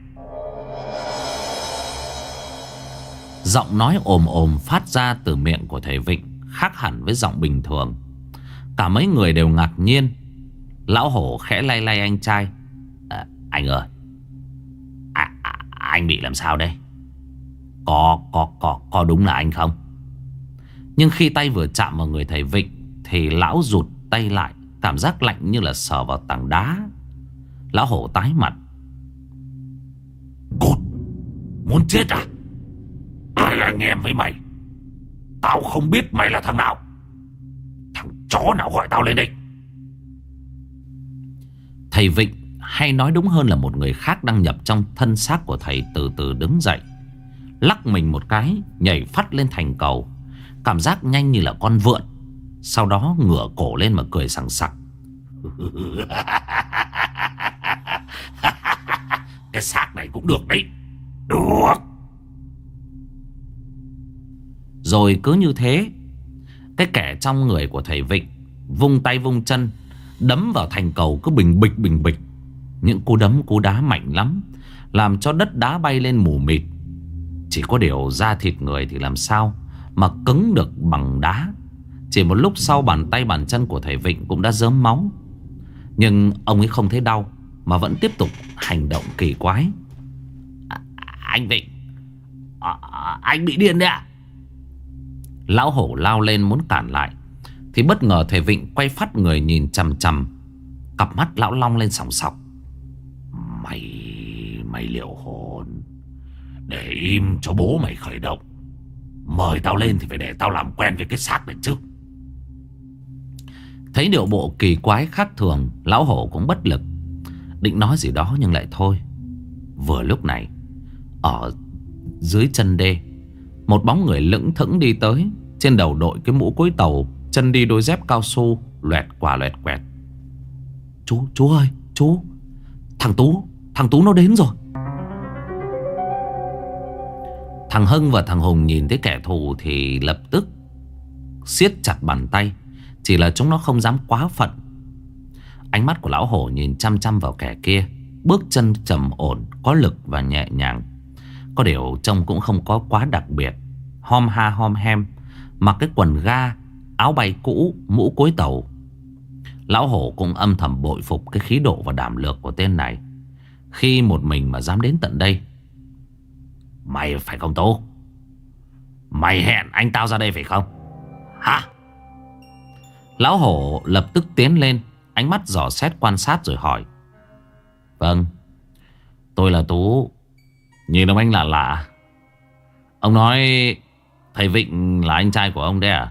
Giọng nói ồm ồm phát ra từ miệng của thầy Vịnh khác hẳn với giọng bình thường. Cả mấy người đều ngạc nhiên. Lão Hổ khẽ lay lay anh trai. À, anh ơi, à, à, anh bị làm sao đây? Có, có, có, có đúng là anh không? Nhưng khi tay vừa chạm vào người thầy Vịnh thì lão rụt tay lại, cảm giác lạnh như là sờ vào tảng đá. Lão Hổ tái mặt. Cút. Muốn chết à? Ai là anh em với mày? Tao không biết mày là thằng nào. Thằng chó nào gọi tao lên đây? Thầy Vịnh, hay nói đúng hơn là một người khác đang nhập trong thân xác của thầy, từ từ đứng dậy, lắc mình một cái, nhảy phắt lên thành cầu, cảm giác nhanh như là con vượn. Sau đó ngửa cổ lên mà cười sằng sặc. Cái xác này cũng được đấy. Được. Rồi cứ như thế, cái kẻ trong người của thầy Vịnh vung tay vung chân, đấm vào thành cầu cứ bình bịch bình bịch. Những cú đấm cú đá mạnh lắm, làm cho đất đá bay lên mù mịt. Chỉ có điều da thịt người thì làm sao mà cứng được bằng đá. Chỉ một lúc sau, bàn tay bàn chân của thầy Vịnh cũng đã rớm máu. Nhưng ông ấy không thấy đau, mà vẫn tiếp tục hành động kỳ quái. à, Anh Vịnh, à, anh bị điên đấy à? Lão Hổ lao lên muốn cản lại, thì bất ngờ thầy Vịnh quay phát người nhìn chằm chằm. Cặp mắt lão long lên sòng sọc. Mày, mày liệu hồn. Để im cho bố mày khởi động. Mời tao lên thì phải để tao làm quen với cái xác này chứ. Thấy điệu bộ kỳ quái khác thường, lão Hổ cũng bất lực, định nói gì đó nhưng lại thôi. Vừa lúc này, ở dưới chân đê, một bóng người lững thững đi tới. Trên đầu đội cái mũ cối tàu, chân đi đôi dép cao su, loẹt quả loẹt quẹt. Chú, chú ơi, chú, thằng Tú, thằng Tú nó đến rồi. Thằng Hưng và thằng Hùng nhìn thấy kẻ thù thì lập tức siết chặt bàn tay. Chỉ là chúng nó không dám quá phận. Ánh mắt của lão Hổ nhìn chăm chăm vào kẻ kia, bước chân trầm ổn, có lực và nhẹ nhàng. Có điều trông cũng không có quá đặc biệt. Hom ha hom hem, mặc cái quần ga, áo bay cũ, mũ cối tàu. Lão Hổ cũng âm thầm bội phục cái khí độ và đảm lược của tên này, khi một mình mà dám đến tận đây. Mày phải không Tú? Mày hẹn anh tao ra đây phải không? Hả? Lão Hổ lập tức tiến lên, ánh mắt dò xét quan sát rồi hỏi. Vâng, tôi là Tú. Nhìn ông anh lạ lạ. Ông nói thầy Vịnh là anh trai của ông đấy à?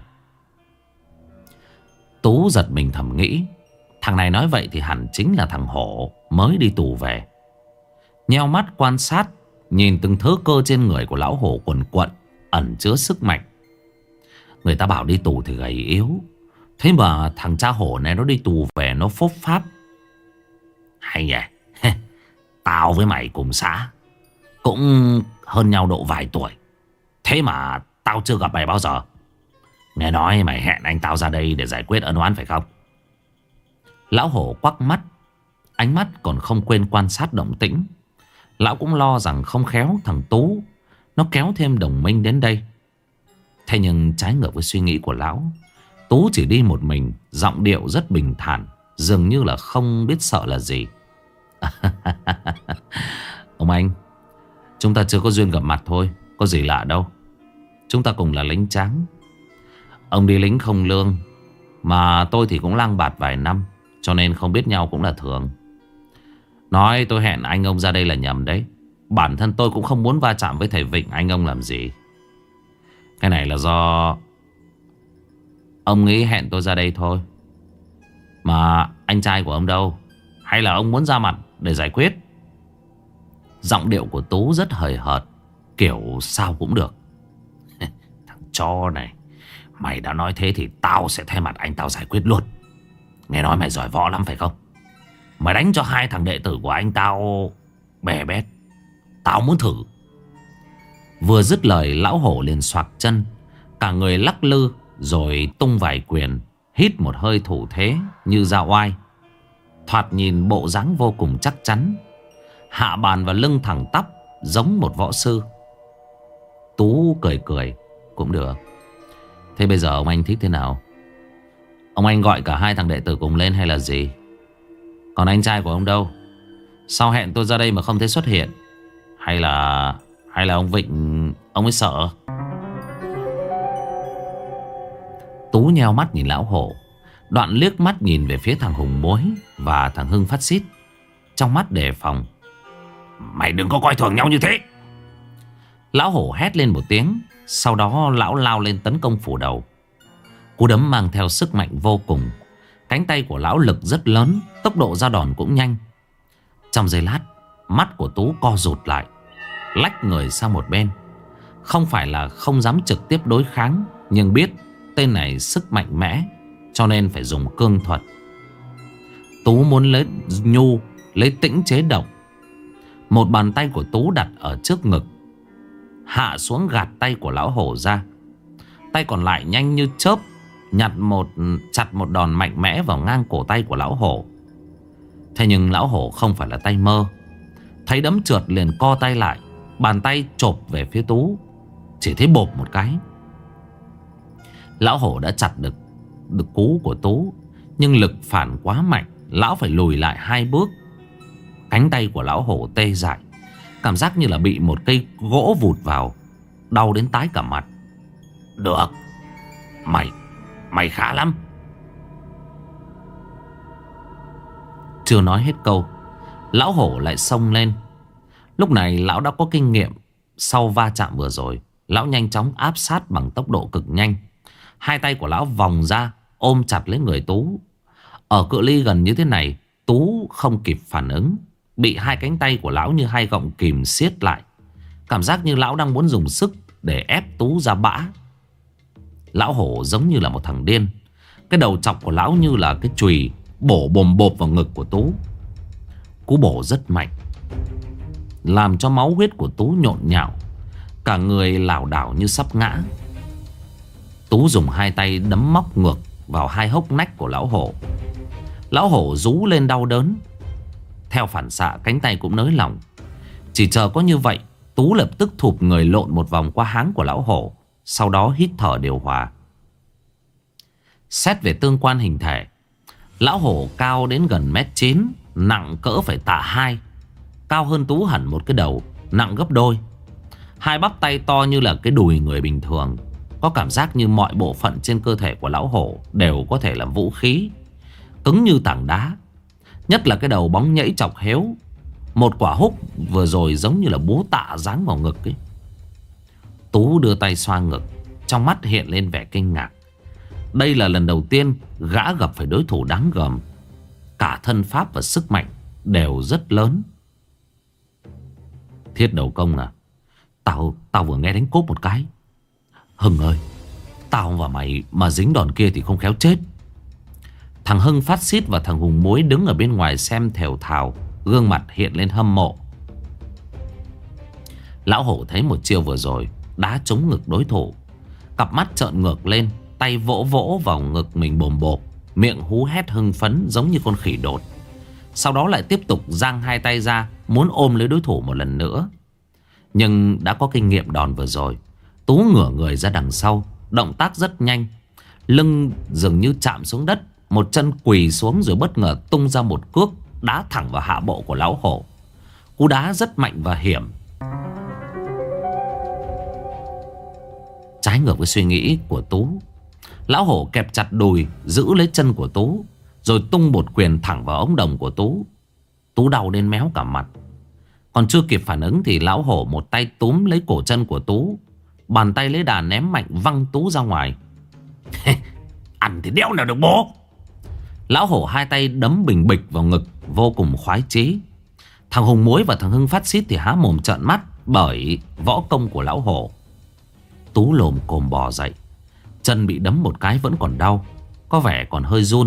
Tú giật mình thầm nghĩ, thằng này nói vậy thì hẳn chính là thằng Hổ mới đi tù về. Nheo mắt quan sát, nhìn từng thớ cơ trên người của lão Hổ quần quận, ẩn chứa sức mạnh. Người ta bảo đi tù thì gầy yếu, thế mà thằng cha Hổ này nó đi tù về nó phốp pháp. Hay nhỉ. Tao với mày cùng xã, cũng hơn nhau độ vài tuổi, thế mà tao chưa gặp mày bao giờ. Nghe nói mày hẹn anh tao ra đây để giải quyết ân oán phải không? Lão Hổ quắc mắt, ánh mắt còn không quên quan sát động tĩnh. Lão cũng lo rằng không khéo thằng Tú nó kéo thêm đồng minh đến đây. Thế nhưng trái ngược với suy nghĩ của lão, Tú chỉ đi một mình, giọng điệu rất bình thản, dường như là không biết sợ là gì. Ông anh, chúng ta chưa có duyên gặp mặt thôi, có gì lạ đâu. Chúng ta cùng là lính trắng. Ông đi lính không lương, mà tôi thì cũng lang bạt vài năm, cho nên không biết nhau cũng là thường. Nói tôi hẹn anh ông ra đây là nhầm đấy. Bản thân tôi cũng không muốn va chạm với thầy Vịnh anh ông làm gì. Cái này là do ông nghĩ hẹn tôi ra đây thôi. Mà anh trai của ông đâu? Hay là ông muốn ra mặt để giải quyết? Giọng điệu của Tú rất hời hợt, kiểu sao cũng được. Thằng chó này, mày đã nói thế thì tao sẽ thay mặt anh tao giải quyết luôn. Nghe nói mày giỏi võ lắm phải không? Mày đánh cho hai thằng đệ tử của anh tao bè bét. Tao muốn thử. Vừa dứt lời, lão Hổ liền xoạc chân, cả người lắc lư, rồi tung vài quyền, hít một hơi thủ thế như ra oai. Thoạt nhìn bộ dáng vô cùng chắc chắn, hạ bàn và lưng thẳng tắp, giống một võ sư. Tú cười cười, cũng được. Thế bây giờ ông anh thích thế nào? Ông anh gọi cả hai thằng đệ tử cùng lên hay là gì? Còn anh trai của ông đâu? Sao hẹn tôi ra đây mà không thấy xuất hiện? Hay là Hay là ông Vịnh ông ấy sợ? Tú nheo mắt nhìn lão Hổ, đoạn liếc mắt nhìn về phía thằng Hùng Muối và thằng Hưng Phát Xít, trong mắt đề phòng. Mày đừng có coi thường nhau như thế. Lão hổ hét lên một tiếng. Sau đó lão lao lên tấn công phủ đầu. Cú đấm mang theo sức mạnh vô cùng. Cánh tay của lão lực rất lớn, tốc độ ra đòn cũng nhanh. Trong giây lát, mắt của Tú co rụt lại, lách người sang một bên. Không phải là không dám trực tiếp đối kháng, nhưng biết tên này sức mạnh mẽ, cho nên phải dùng cương thuật. Tú muốn lấy nhu, lấy tĩnh chế độc. Một bàn tay của Tú đặt ở trước ngực, hạ xuống gạt tay của lão hổ ra. Tay còn lại nhanh như chớp nhặt một chặt một đòn mạnh mẽ vào ngang cổ tay của lão hổ. Thế nhưng lão hổ không phải là tay mơ. Thấy đấm trượt liền co tay lại, bàn tay chộp về phía Tú. Chỉ thấy bộp một cái, lão hổ đã chặt được được cú của Tú, nhưng lực phản quá mạnh, lão phải lùi lại hai bước. Cánh tay của lão hổ tê dại, cảm giác như là bị một cây gỗ vụt vào, đau đến tái cả mặt. Được, Mày Mày khá lắm. Chưa nói hết câu, lão hổ lại xông lên. Lúc này lão đã có kinh nghiệm. Sau va chạm vừa rồi, lão nhanh chóng áp sát bằng tốc độ cực nhanh. Hai tay của lão vòng ra ôm chặt lấy người Tú. Ở cự ly gần như thế này, Tú không kịp phản ứng, bị hai cánh tay của lão như hai gọng kìm siết lại. Cảm giác như lão đang muốn dùng sức để ép Tú ra bã. Lão hổ giống như là một thằng điên. Cái đầu chọc của lão như là cái chùy bổ bồm bộp vào ngực của Tú. Cú bổ rất mạnh, làm cho máu huyết của Tú nhộn nhạo, cả người lảo đảo như sắp ngã. Tú dùng hai tay đấm móc ngược vào hai hốc nách của lão hổ. Lão hổ rú lên đau đớn. Theo phản xạ, cánh tay cũng nới lỏng. Chỉ chờ có như vậy, Tú lập tức thụp người lộn một vòng qua háng của lão hổ, sau đó hít thở điều hòa. Xét về tương quan hình thể, lão hổ cao đến gần mét chín, nặng cỡ phải tạ hai. Cao hơn Tú hẳn một cái đầu, nặng gấp đôi. Hai bắp tay to như là cái đùi người bình thường. Có cảm giác như mọi bộ phận trên cơ thể của lão hổ đều có thể làm vũ khí, cứng như tảng đá. Nhất là cái đầu bóng nhẫy chọc héo. Một quả húc vừa rồi giống như là búa tạ giáng vào ngực ấy. Tú đưa tay xoa ngực, trong mắt hiện lên vẻ kinh ngạc. Đây là lần đầu tiên gã gặp phải đối thủ đáng gờm. Cả thân pháp và sức mạnh đều rất lớn. Thiết đầu công à, Tao tao vừa nghe đánh cốp một cái. Hưng ơi, tao và mày mà dính đòn kia thì không khéo chết. Thằng Hưng phát xít và thằng Hùng Muối đứng ở bên ngoài xem thều thào, gương mặt hiện lên hâm mộ. Lão hổ thấy một chiêu vừa rồi đá trúng ngực đối thủ, cặp mắt trợn ngược lên, tay vỗ vỗ vào ngực mình bồm bộp, miệng hú hét hưng phấn giống như con khỉ đột. Sau đó lại tiếp tục giang hai tay ra, muốn ôm lấy đối thủ một lần nữa. Nhưng đã có kinh nghiệm đòn vừa rồi, Tú ngửa người ra đằng sau, động tác rất nhanh. Lưng dường như chạm xuống đất, một chân quỳ xuống rồi bất ngờ tung ra một cước đá thẳng vào hạ bộ của lão hổ. Cú đá rất mạnh và hiểm. Trái ngược với suy nghĩ của Tú, lão hổ kẹp chặt đùi giữ lấy chân của Tú, rồi tung một quyền thẳng vào ống đồng của Tú. Tú đau đến méo cả mặt. Còn chưa kịp phản ứng thì lão hổ một tay túm lấy cổ chân của Tú, bàn tay lấy đà ném mạnh văng Tú ra ngoài. Ăn thì đéo nào được bố. Lão hổ hai tay đấm bình bịch vào ngực, vô cùng khoái chí. Thằng Hùng Muối và thằng Hưng phát xít thì há mồm trợn mắt bởi võ công của lão hổ. Tú lồm cồm bò dậy, chân bị đấm một cái vẫn còn đau, có vẻ còn hơi run.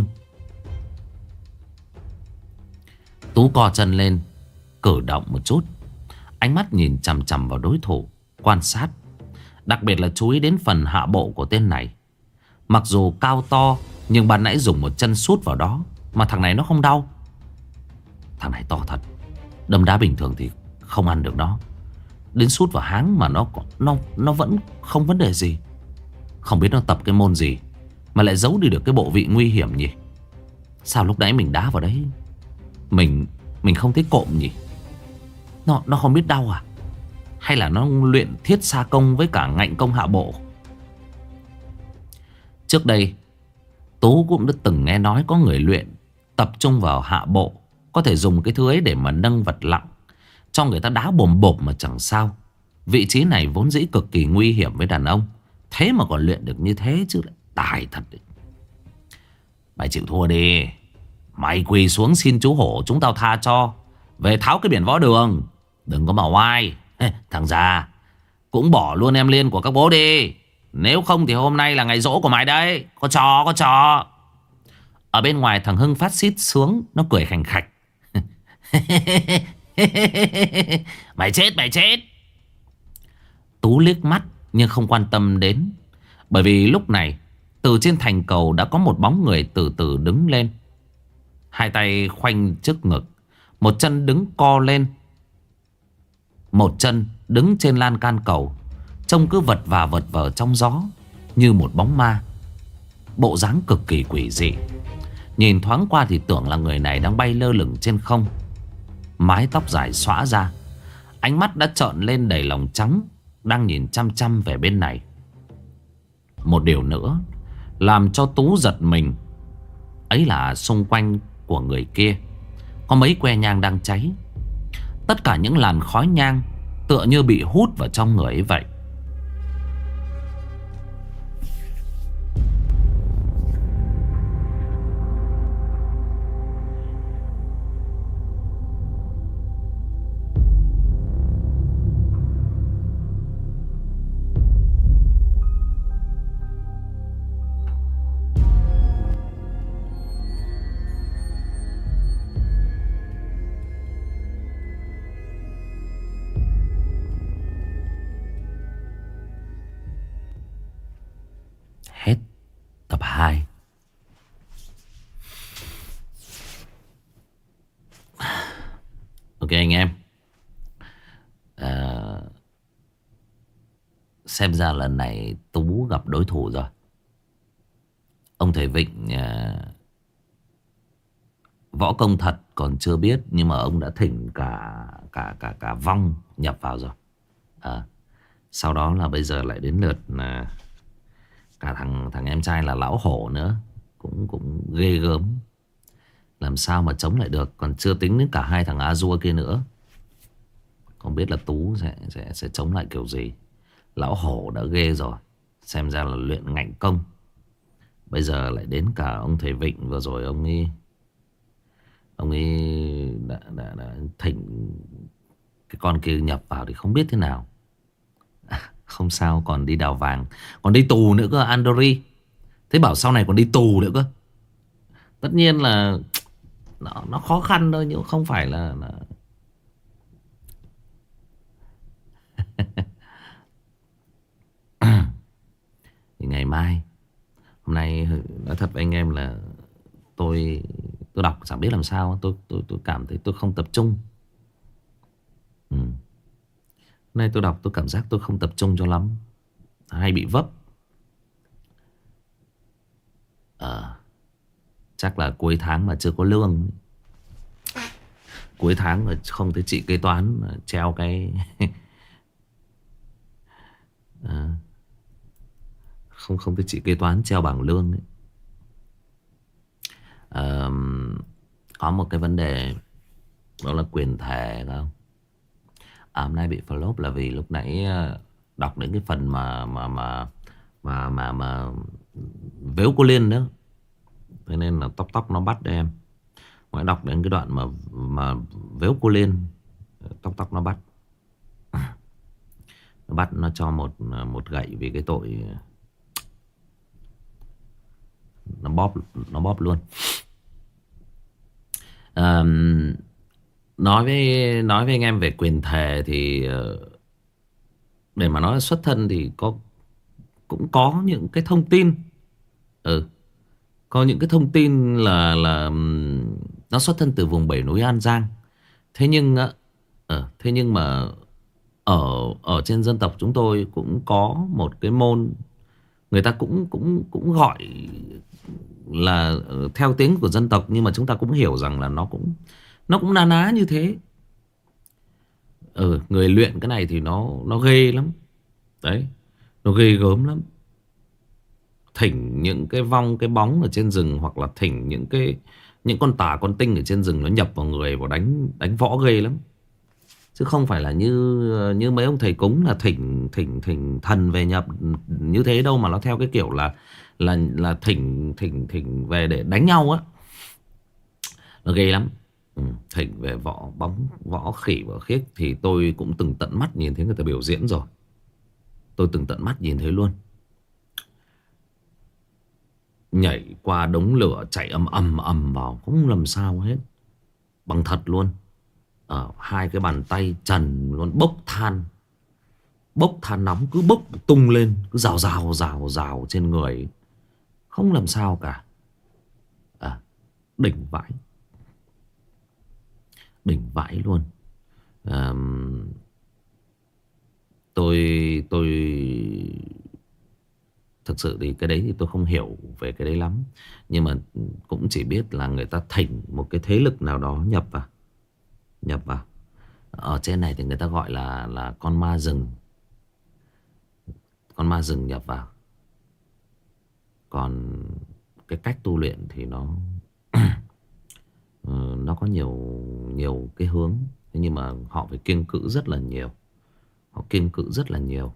Tú co chân lên, cử động một chút, ánh mắt nhìn chằm chằm vào đối thủ, quan sát. Đặc biệt là chú ý đến phần hạ bộ của tên này. Mặc dù cao to, nhưng ban nãy dùng một chân sút vào đó mà thằng này nó không đau. Thằng này to thật, đấm đá bình thường thì không ăn được nó, đến sút vào háng mà nó nó nó vẫn không vấn đề gì. Không biết nó tập cái môn gì mà lại giấu đi được cái bộ vị nguy hiểm nhỉ? Sao lúc nãy mình đá vào đấy Mình mình không thấy cộm nhỉ? Nó nó không biết đau à? Hay là nó luyện thiết xa công với cả ngạnh công hạ bộ? Trước đây Tú cũng đã từng nghe nói có người luyện tập trung vào hạ bộ có thể dùng cái thứ ấy để mà nâng vật nặng. cho người ta đá bồm bộp mà chẳng sao. Vị trí này vốn dĩ cực kỳ nguy hiểm với đàn ông, thế mà còn luyện được như thế chứ, lại tài thật đấy. Mày chịu thua đi. Mày quỳ xuống xin chú hổ chúng tao tha cho, về tháo cái biển võ đường. Đừng có mà oai. Thằng già, cũng bỏ luôn em Liên của các bố đi. Nếu không thì hôm nay là ngày giỗ của mày đấy. Có trò, có trò. Ở bên ngoài thằng Hưng phát xít sướng, nó cười khành khạch. Mày chết, mày chết. Tú liếc mắt nhưng không quan tâm đến, bởi vì lúc này từ trên thành cầu đã có một bóng người từ từ đứng lên. Hai tay khoanh trước ngực, một chân đứng co lên, một chân đứng trên lan can cầu, trông cứ vật và vật vờ trong gió như một bóng ma. Bộ dáng cực kỳ quỷ dị. Nhìn thoáng qua thì tưởng là người này đang bay lơ lửng trên không. Mái tóc dài xõa ra, ánh mắt đã trợn lên đầy lòng trắng, đang nhìn chăm chăm về bên này. Một điều nữa làm cho Tú giật mình, ấy là xung quanh của người kia có mấy que nhang đang cháy. Tất cả những làn khói nhang tựa như bị hút vào trong người ấy vậy. Hết tập hai. Ok anh em, à, xem ra lần này Tú gặp đối thủ rồi. Ông thầy Vịnh à, võ công thật còn chưa biết, nhưng mà ông đã thỉnh cả cả cả cả vong nhập vào rồi. À, sau đó là bây giờ lại đến lượt là cả thằng thằng em trai là lão hổ nữa, cũng cũng ghê gớm. Làm sao mà chống lại được. Còn chưa tính đến cả hai thằng Azure kia nữa. Không biết là Tú sẽ, sẽ, sẽ chống lại kiểu gì. Lão hổ đã ghê rồi, xem ra là luyện ngạnh công. Bây giờ lại đến cả ông thầy Vịnh vừa rồi. Ông ấy Ông ấy đã, đã, đã thỉnh cái con kia nhập vào thì không biết thế nào. Không sao, còn đi đào vàng, còn đi tù nữa cơ Andori. Thế bảo sau này còn đi tù nữa cơ. Tất nhiên là Nó, nó khó khăn thôi, nhưng không phải là, là... Thì ngày mai, hôm nay nói thật với anh em là Tôi tôi đọc chẳng biết làm sao. Tôi tôi tôi cảm thấy tôi không tập trung. ừ. Hôm nay tôi đọc tôi cảm giác tôi không tập trung cho lắm, hay bị vấp. Ờ Chắc là cuối tháng mà chưa có lương. Cuối tháng mà không thấy chị kế toán treo cái à, Không không thấy chị kế toán treo bảng lương ấy. À, có một cái vấn đề, đó là quyền thề không? À, hôm nay bị flop là vì lúc nãy đọc đến cái phần mà mà mà mà mà, mà vếu cô Liên đó. Thế nên là tóc tóc nó bắt đấy em. Mới đọc đến cái đoạn mà mà vếu cô Liên, tóc tóc nó bắt. Nó bắt, nó cho một một gậy vì cái tội nó bóp nó bóp luôn. À, nói với nói với anh em về quyền thề thì để mà nói xuất thân thì có cũng có những cái thông tin. Ừ. Có những cái thông tin là là nó xuất thân từ vùng bảy núi An Giang. Thế nhưng ờ, thế nhưng mà ở ở trên dân tộc chúng tôi cũng có một cái môn, người ta cũng cũng cũng gọi là theo tiếng của dân tộc, nhưng mà chúng ta cũng hiểu rằng là nó cũng nó cũng na ná như thế. Ừ, người luyện cái này thì nó nó ghê lắm. Đấy, nó ghê gớm lắm. Thỉnh những cái vong cái bóng ở trên rừng, hoặc là thỉnh những cái những con tả con tinh ở trên rừng, nó nhập vào người vào đánh đánh võ ghê lắm. Chứ không phải là như như mấy ông thầy cúng là thỉnh thỉnh thỉnh thần về nhập như thế đâu, mà nó theo cái kiểu là là là thỉnh thỉnh thỉnh về để đánh nhau á. Nó ghê lắm. Ừ, thỉnh về võ bóng võ khỉ võ khiếc thì tôi cũng từng tận mắt nhìn thấy người ta biểu diễn rồi. Tôi từng tận mắt nhìn thấy luôn. Nhảy qua đống lửa chạy ầm ầm ầm vào, không làm sao hết. Bằng thật luôn. Ở hai cái bàn tay trần luôn, bốc than. Bốc than nóng cứ bốc tung lên, cứ rào rào rào rào trên người. Không làm sao cả. À, đỉnh vãi. Đỉnh vãi luôn. à, Tôi tôi thực sự thì cái đấy thì tôi không hiểu về cái đấy lắm. Nhưng mà cũng chỉ biết là người ta thỉnh một cái thế lực nào đó nhập vào. Nhập vào. Ở trên này thì người ta gọi là là con ma rừng. Con ma rừng nhập vào. Còn cái cách tu luyện thì nó ờ, nó có nhiều nhiều cái hướng. Thế nhưng mà họ phải kiêng cữ rất là nhiều. Họ kiêng cữ rất là nhiều.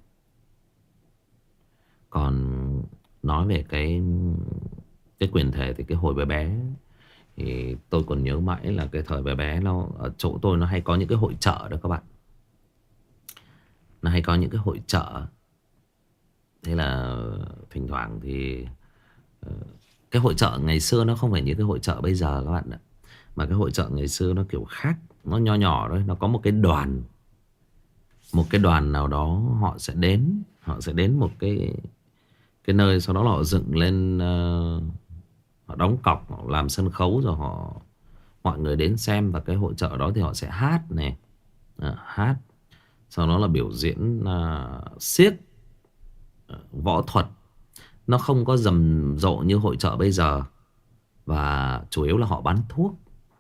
Còn nói về cái cái quyền thể thì cái hồi bé bé thì tôi còn nhớ mãi là cái thời bé bé nó ở chỗ tôi nó hay có những cái hội chợ đó các bạn. Nó hay có những cái hội chợ. Thế là thỉnh thoảng thì ờ, cái hội chợ ngày xưa nó không phải như cái hội chợ bây giờ các bạn ạ. Mà cái hội chợ ngày xưa nó kiểu khác. Nó nho nhỏ thôi. Nó có một cái đoàn. Một cái đoàn nào đó họ sẽ đến. Họ sẽ đến một cái cái nơi, sau đó là họ dựng lên, uh, họ đóng cọc, họ làm sân khấu, rồi họ mọi người đến xem. Và cái hội chợ đó thì họ sẽ hát này, à, hát. Sau đó là biểu diễn uh, xiếc, uh, võ thuật. Nó không có rầm rộ như hội chợ bây giờ. Và chủ yếu là họ bán thuốc.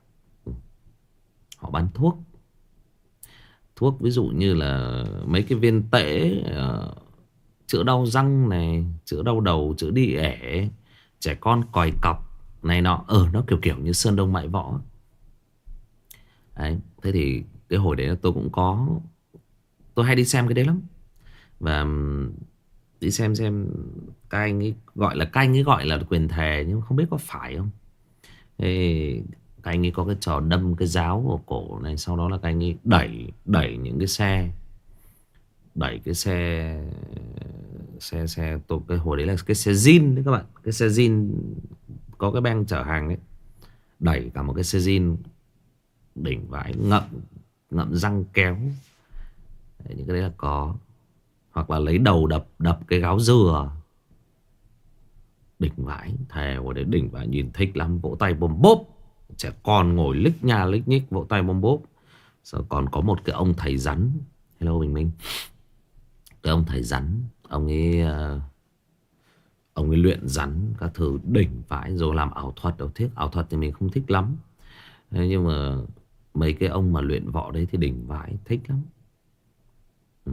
Họ bán thuốc. Thuốc ví dụ như là mấy cái viên tễ, uh, chữa đau răng này, chữa đau đầu, chữa đi ẻ, trẻ con còi cọc này nọ. Ờ nó kiểu kiểu như Sơn Đông Mại Võ. Đấy. Thế thì cái hồi đấy tôi cũng có, tôi hay đi xem cái đấy lắm. Và đi xem xem các anh ấy gọi là các anh ấy gọi là quyền thề, nhưng không biết có phải không. Thế các anh ấy có cái trò đâm cái giáo vào cổ này. Sau đó là các anh ấy đẩy Đẩy những cái xe. Đẩy cái xe Xe xe tôi cái hồi đấy là cái xe zin đấy các bạn. Cái xe zin có cái beng chở hàng đấy. Đẩy cả một cái xe zin. Đỉnh vãi. Ngậm Ngậm răng kéo đấy, những cái đấy là có. Hoặc là lấy đầu đập Đập cái gáo dừa. Đỉnh vãi. Thề hồi đấy đỉnh vãi. Nhìn thích lắm. Vỗ tay bồm bốp. Trẻ con ngồi lích nha lích nhích vỗ tay bồm bốp. Rồi còn có một cái ông thầy rắn. Hello Bình Minh. Cái ông thầy rắn. Ông ấy uh, Ông ấy luyện rắn các thứ đỉnh vãi. Rồi làm ảo thuật ảo thiết. Ảo thuật thì mình không thích lắm. Thế nhưng mà mấy cái ông mà luyện võ đấy thì đỉnh vãi. Thích lắm. Ừ.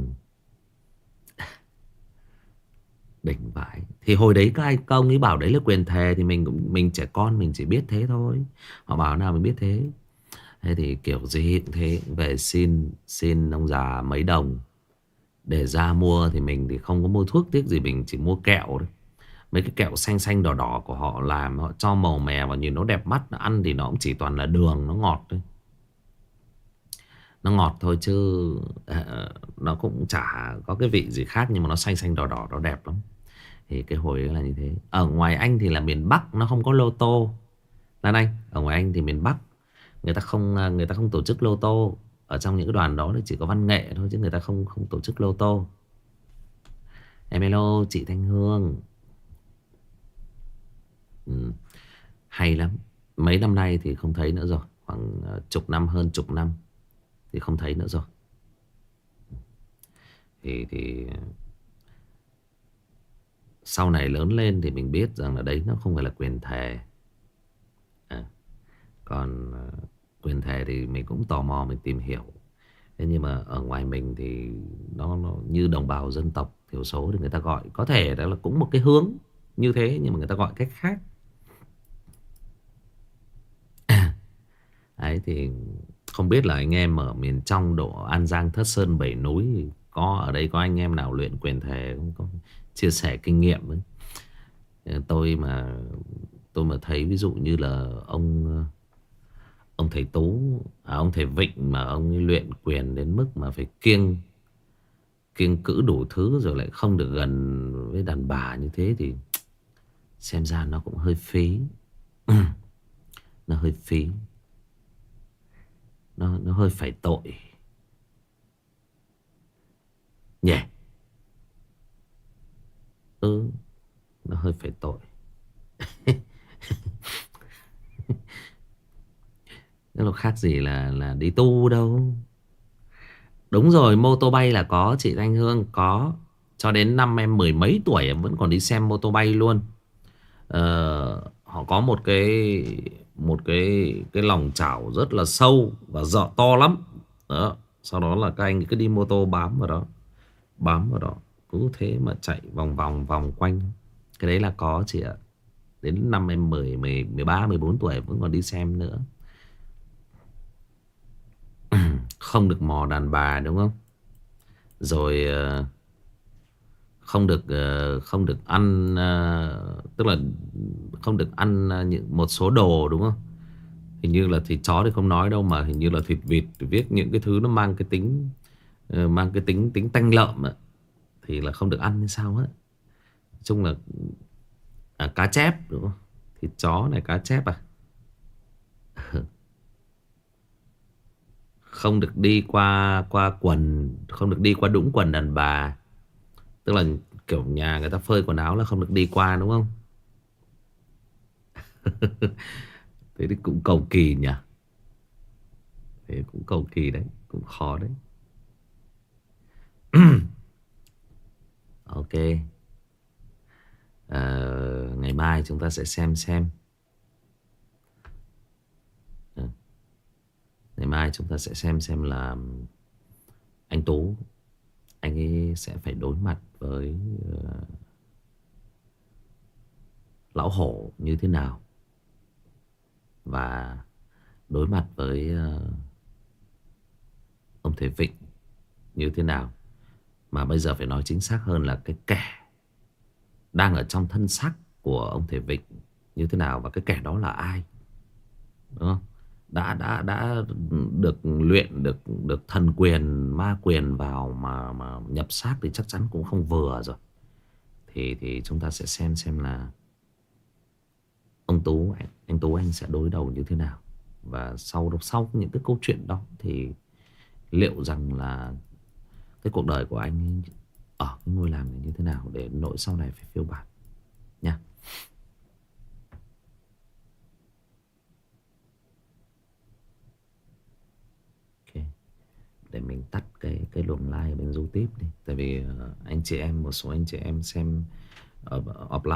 Đỉnh vãi. Thì hồi đấy các anh công ấy bảo đấy là quyền thề. Thì mình cũng mình trẻ con mình chỉ biết thế thôi. Họ bảo nào mình biết thế. Thế thì kiểu gì cũng thế. Về xin Xin ông già mấy đồng để ra mua. Thì mình thì không có mua thuốc tiếc gì. Mình chỉ mua kẹo thôi. Mấy cái kẹo xanh xanh đỏ đỏ của họ làm. Họ cho màu mè vào nhìn nó đẹp mắt. Nó ăn thì nó cũng chỉ toàn là đường. Nó ngọt thôi. Nó ngọt thôi chứ uh, nó cũng chả có cái vị gì khác. Nhưng mà nó xanh xanh đỏ đỏ nó đẹp lắm. Thì cái hồi ấy là như thế. Ở ngoài Anh thì là miền Bắc nó không có lô tô. Lan Anh, ở ngoài Anh thì miền Bắc người ta không người ta không tổ chức lô tô. Ở trong những cái đoàn đó thì chỉ có văn nghệ thôi. Chứ người ta không không tổ chức lô tô. Em hello chị Thanh Hương. Ừ, hay lắm. Mấy năm nay thì không thấy nữa rồi. Khoảng chục năm, hơn chục năm thì không thấy nữa rồi. Thì thì sau này lớn lên thì mình biết rằng là đấy nó không phải là quyền thề. À, còn quyền thề thì mình cũng tò mò mình tìm hiểu. Thế nhưng mà ở ngoài mình thì nó, nó như đồng bào dân tộc thiểu số thì người ta gọi, có thể đó là cũng một cái hướng như thế, nhưng mà người ta gọi cách khác. Đấy thì Không biết là anh em ở miền trong độ An Giang Thất Sơn Bảy Núi có ở đây có anh em nào luyện quyền thể không, có chia sẻ kinh nghiệm ấy. Tôi mà tôi mà thấy ví dụ như là ông ông thầy Tú, à, ông thầy Vịnh mà ông ấy luyện quyền đến mức mà phải kiêng kiêng cữ đủ thứ rồi lại không được gần với đàn bà như thế thì xem ra nó cũng hơi phí. Nó hơi phí. Nó, nó hơi phải tội nhỉ. Yeah. Ừ, nó hơi phải tội. Nó khác gì là là đi tu đâu. Đúng rồi, mô tô bay là có chị Thanh Hương, có. Cho đến năm em mười mấy tuổi em vẫn còn đi xem mô tô bay luôn. Ờ, họ có một cái một cái cái lòng chảo rất là sâu và dọ to lắm. Đó, sau đó là các anh cứ đi mô tô bám vào đó, bám vào đó, cứ thế mà chạy vòng vòng vòng quanh. Cái đấy là có chị ạ. Đến năm em mười, mười, mười ba, mười bốn tuổi vẫn còn đi xem nữa. Không được mò đàn bà đúng không? Rồi ờ, không được ờ, không được ăn, ờ, tức là không được ăn ờ, những một số đồ đúng không? Hình như là thịt chó thì không nói đâu, mà hình như là thịt vịt, viết những cái thứ nó mang cái tính ờ, mang cái tính tính tanh lợm á, thì là không được ăn hay sao á. Nói chung là à, cá chép đúng không? Thịt chó này, cá chép à. Không được đi qua qua quần, không được đi qua đũng quần đàn bà. Tức là kiểu nhà người ta phơi quần áo là không được đi qua đúng không? Thế thì cũng cầu kỳ nhỉ. Thế cũng cầu kỳ đấy, cũng khó đấy. Ok. Ờ, ngày mai chúng ta sẽ xem xem. Ờ, ngày mai chúng ta sẽ xem xem là anh Tú, anh ấy sẽ phải đối mặt với uh, lão hổ như thế nào, và đối mặt với uh, ông thầy Vịnh như thế nào. Mà bây giờ phải nói chính xác hơn là cái kẻ đang ở trong thân xác của ông thầy Vịnh như thế nào, và cái kẻ đó là ai, đúng không? Đã đã đã được luyện được được thần quyền ma quyền vào mà mà nhập xác thì chắc chắn cũng không vừa rồi. Thì thì chúng ta sẽ xem xem là ông Tú, anh Tú anh sẽ đối đầu như thế nào. Và sau sau những cái câu chuyện đó thì liệu rằng là cái cuộc đời của anh ở cái ngôi làng này như thế nào, để nỗi sau này phải phiêu bạt nha. Ok, để mình tắt cái cái luồng like ở bên YouTube đi, tại vì uh, anh chị em, một số anh chị em xem uh, offline